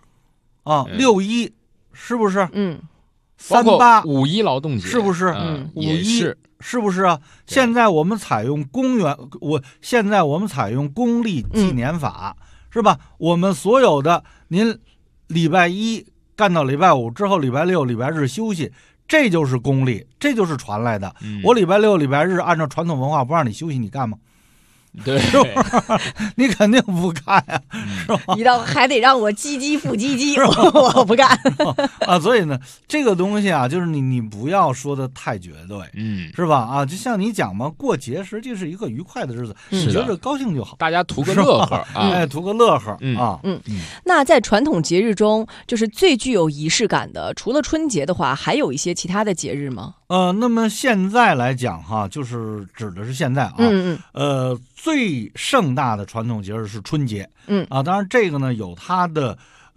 ？6·1是不是？3·8 5·1劳动节是不是？5·1是不是啊？现在我们采用现在我们采用公历纪年法，是吧？我们所有的您礼拜1干到礼拜5之后，礼拜6、礼拜日休息，这就是公历，这就是传来的。我礼拜6、礼拜日按照传统文化不让你休息，你干吗？ 对， 是吧？你肯定不干呀，是吧？ 一到还得让我唧唧复唧唧，我不干啊。所以呢，这个东西啊，就是你不要说的太绝对，是吧？啊，就像你讲嘛，过节实际是一个愉快的日子，你觉得高兴就好， 大家图个乐呵啊， 哎，图个乐呵啊。 那在传统节日中，就是最具有仪式感的，除了春节的话，还有一些其他的节日吗？ 那么现在来讲哈，就是指的是现在啊，最盛大的传统节日是春节，当然这个呢有它的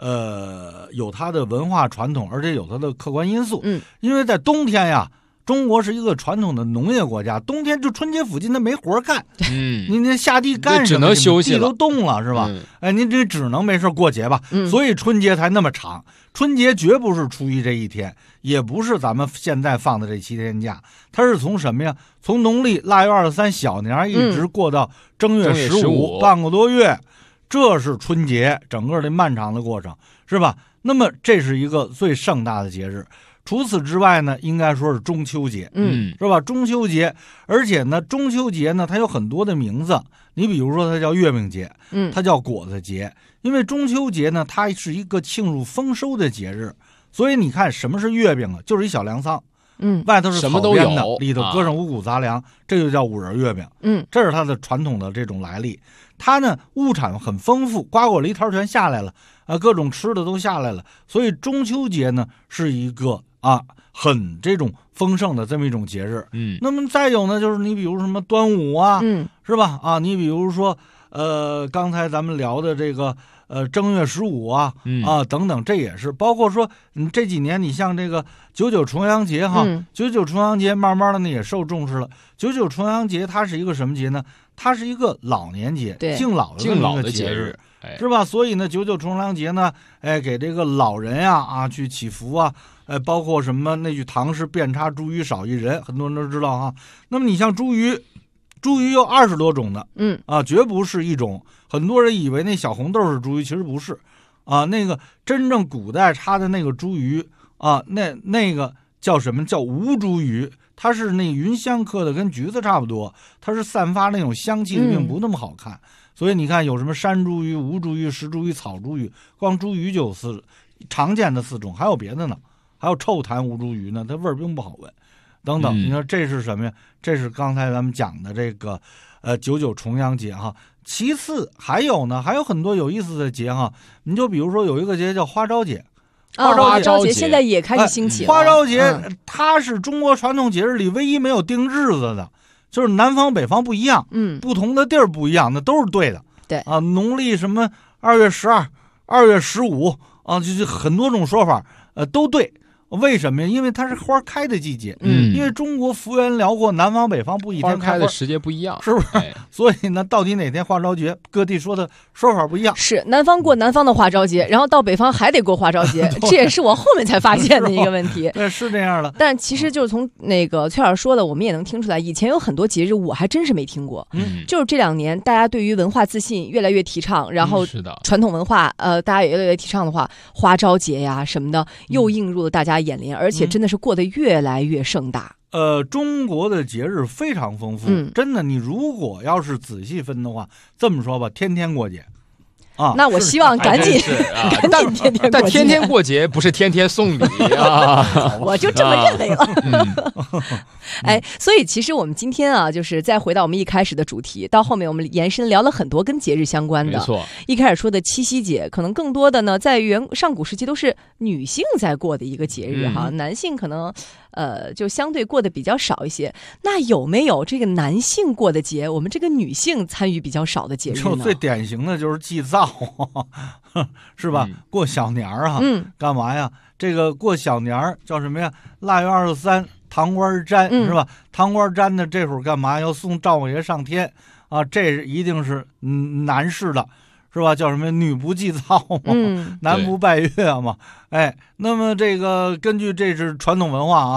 文化传统，而且有它的客观因素，因为在冬天呀。中国是一个传统的农业国家，冬天就春节附近它没活干，你那下地干什么？ 只能休息了， 地都冻了是吧？哎，您这只能没事过节吧？所以春节才那么长。春节绝不是初一这一天，也不是咱们现在放的这7天假，它是从什么呀？从农历腊月23小年一直过到正月15，半个多月，这是春节整个的漫长的过程，是吧？那么这是一个最盛大的节日。除此之外呢，应该说是中秋节，是吧？中秋节，而且呢，中秋节呢，它有很多的名字。你比如说，它叫月饼节，它叫果子节，因为中秋节呢，它是一个庆祝丰收的节日。所以你看，什么是月饼啊？就是一小粮仓，外头是草编的，里头搁上五谷杂粮，这就叫五仁月饼，这是它的传统的这种来历。它呢，物产很丰富，瓜果梨桃全下来了，各种吃的都下来了。所以中秋节呢，是一个很这种丰盛的这么一种节日。那么再有呢，就是你比如什么端午啊，是吧？啊，你比如说刚才咱们聊的这个正月15啊，等等，这也是包括说这几年你像这个99重阳节哈，99重阳节慢慢的呢也受重视了。99重阳节它是一个什么节呢？它是一个老年节，敬老的这么一个节日。是吧？所以呢，99重阳节呢，给这个老人呀去祈福啊，包括什么那句唐诗“遍插茱萸少一人”，很多人都知道哈。那么你像茱萸有20多种的，绝不是一种。很多人以为那小红豆是茱萸，其实不是，那个真正古代插的那个茱萸那个叫什么？叫吴茱萸，它是那芸香科的，跟橘子差不多，它是散发那种香气的，并不那么好看。所以你看，有什么山茱萸、吴茱萸、石茱萸、草茱萸，光茱萸就有常见的4种，还有别的呢，还有臭檀吴茱萸呢，它味儿并不好闻，等等。你说这是什么呀？这是刚才咱们讲的这个99重阳节哈。其次还有呢，还有很多有意思的节哈。你就比如说有一个节叫花朝节， 花朝节现在也开始兴起了。 花朝节它是中国传统节日里唯一没有定日子的。就是南方北方不一样，不同的地儿不一样，那都是对的。 对啊，农历什么2月12、2月15啊，就很多种说法，都对。为什么呀？因为它是花开的季节，因为中国幅员辽阔，南方北方不一天开的时间不一样， 是不是？所以呢，到底哪天花朝节，各地说的说法不一样。 是南方过南方的花朝节，然后到北方还得过花朝节，这也是我后面才发现的一个问题。 对，是这样的。 但其实就是从那个崔老师说的，我们也能听出来，以前有很多节日我还真是没听过。就是这2年大家对于文化自信越来越提倡，然后传统文化大家也越来越提倡的话，花朝节呀什么的又映入了大家眼帘，而且真的是过得越来越盛大。 中国的节日非常丰富，真的，你如果要是仔细分的话，这么说吧，天天过节。 那我希望赶紧赶紧天天过节， 但天天过节不是天天送礼啊， 我就这么认为了。所以其实我们今天啊，就是再回到我们一开始的主题，到后面我们延伸聊了很多跟节日相关的。 没错， 一开始说的七夕节，可能更多的呢，在上古时期都是女性在过的一个节日哈，男性可能就相对过得比较少一些。那有没有这个男性过的节，我们这个女性参与比较少的节日呢？ 就最典型的就是祭灶，是吧？过小年儿哈，干嘛呀？这个过小年儿叫什么呀？腊月23。糖瓜粘是吧？糖瓜粘的这会儿干嘛？要送灶王爷上天啊！这一定是男士的，是吧？叫什么？女不祭灶嘛，男不拜月嘛。那么这个根据这是传统文化啊，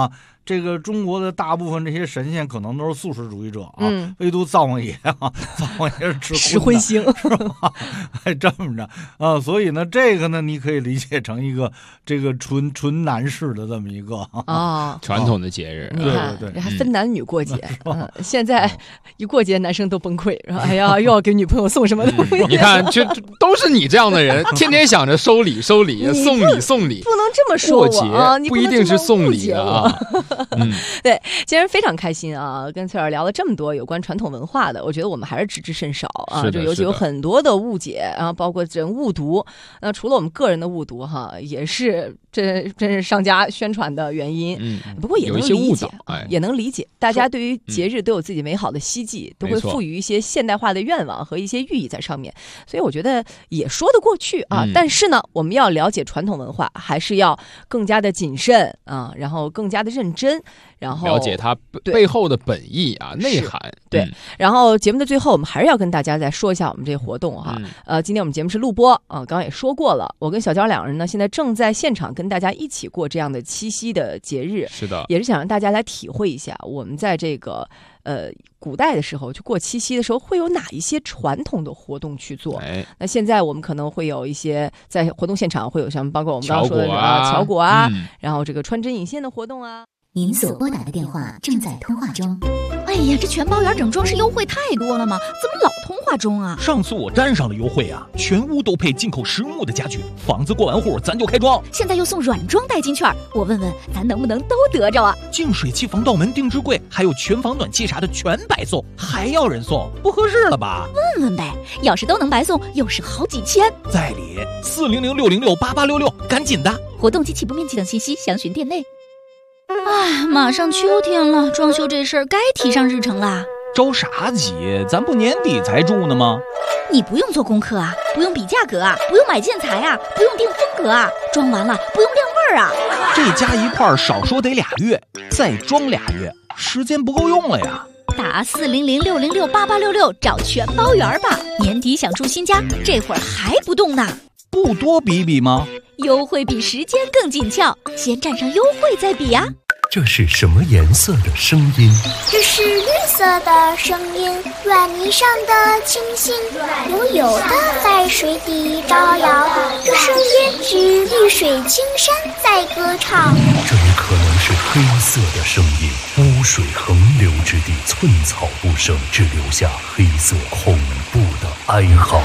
这个中国的大部分这些神仙可能都是素食主义者啊，唯独灶王爷啊，灶王爷是吃荤腥， 是吧？还这么着啊，所以呢，这个呢，你可以理解成一个这个纯男士的这么一个传统的节日。 你看，这还分男女过节。现在一过节，男生都崩溃，然后哎呀，又要给女朋友送什么东西？ 你看，这都是你这样的人，天天想着收礼、送礼、送礼， 不能这么说我啊！ 不一定是送礼的啊。 对，今天非常开心啊，跟翠儿聊了这么多有关传统文化的，我觉得我们还是知之甚少啊，就尤其有很多的误解，然后包括这误读。那除了我们个人的误读哈，也是真是商家宣传的原因。不过也能理解，也能理解，大家对于节日都有自己美好的希冀，都会赋予一些现代化的愿望和一些寓意在上面，所以我觉得也说得过去啊。但是呢，我们要了解传统文化，还是要更加的谨慎啊，然后更加的认真，然后了解它背后的本意啊、内涵。 对，然后节目的最后，我们还是要跟大家再说一下我们这个活动哈。今天我们节目是录播啊，刚刚也说过了，我跟小娇两人呢，现在正在现场跟大家一起过这样的七夕的节日。 是的， 也是想让大家来体会一下，我们在这个古代的时候，就过七夕的时候，会有哪一些传统的活动去做？那现在我们可能会有一些在活动现场会有像包括我们刚刚说的巧果啊，然后这个穿针引线的活动啊。 您所拨打的电话正在通话中。哎呀，这全包圆整装饰优惠太多了吗？怎么老通话中啊？ 上次我沾上了优惠啊，全屋都配进口实木的家具，房子过完户咱就开装。 现在又送软装代金券，我问问咱能不能都得着啊？ 净水器、防盗门、定制柜，还有全房暖气啥的全白送，还要人送，不合适了吧？ 问问呗，要是都能白送，又是好几千。 在理，400-606-8866，赶紧的！ 活动及起步面积等信息详询店内。哎，马上秋天了，装修这事儿该提上日程啦。 着啥急？咱不年底才住呢吗？ 你不用做功课啊，不用比价格啊，不用买建材啊，不用定风格啊，装完了不用晾味儿啊。 这加一块少说得2月，再装2月，时间不够用了呀。 打400-606-8866找全包圆吧。年底想住新家，这会儿还不动呢？ 不多比比吗？ 优惠比时间更紧俏，先占上优惠再比呀。 这是什么颜色的声音？ 这是绿色的声音，软泥上的清新，悠悠的在水底招摇。这声音是绿水青山在歌唱。 这也可能是黑色的声音，污水横流之地，寸草不生，只留下黑色恐怖的哀嚎。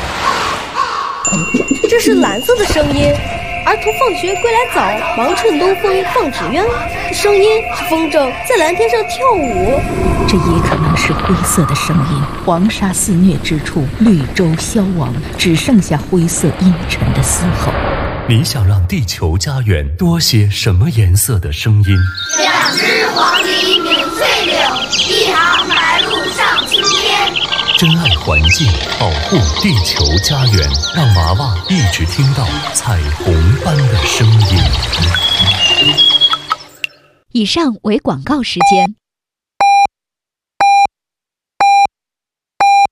这是蓝色的声音，儿童放学归来早，忙趁东风放纸鸢。这声音是风筝在蓝天上跳舞。 这也可能是灰色的声音，黄沙肆虐之处，绿洲消亡，只剩下灰色阴沉的嘶吼。 你想让地球家园多些什么颜色的声音 ？2只黄鹂鸣翠柳，1行白鹭上青天。 珍爱环境，保护地球家园，让娃娃一直听到彩虹般的声音。 以上为广告时间。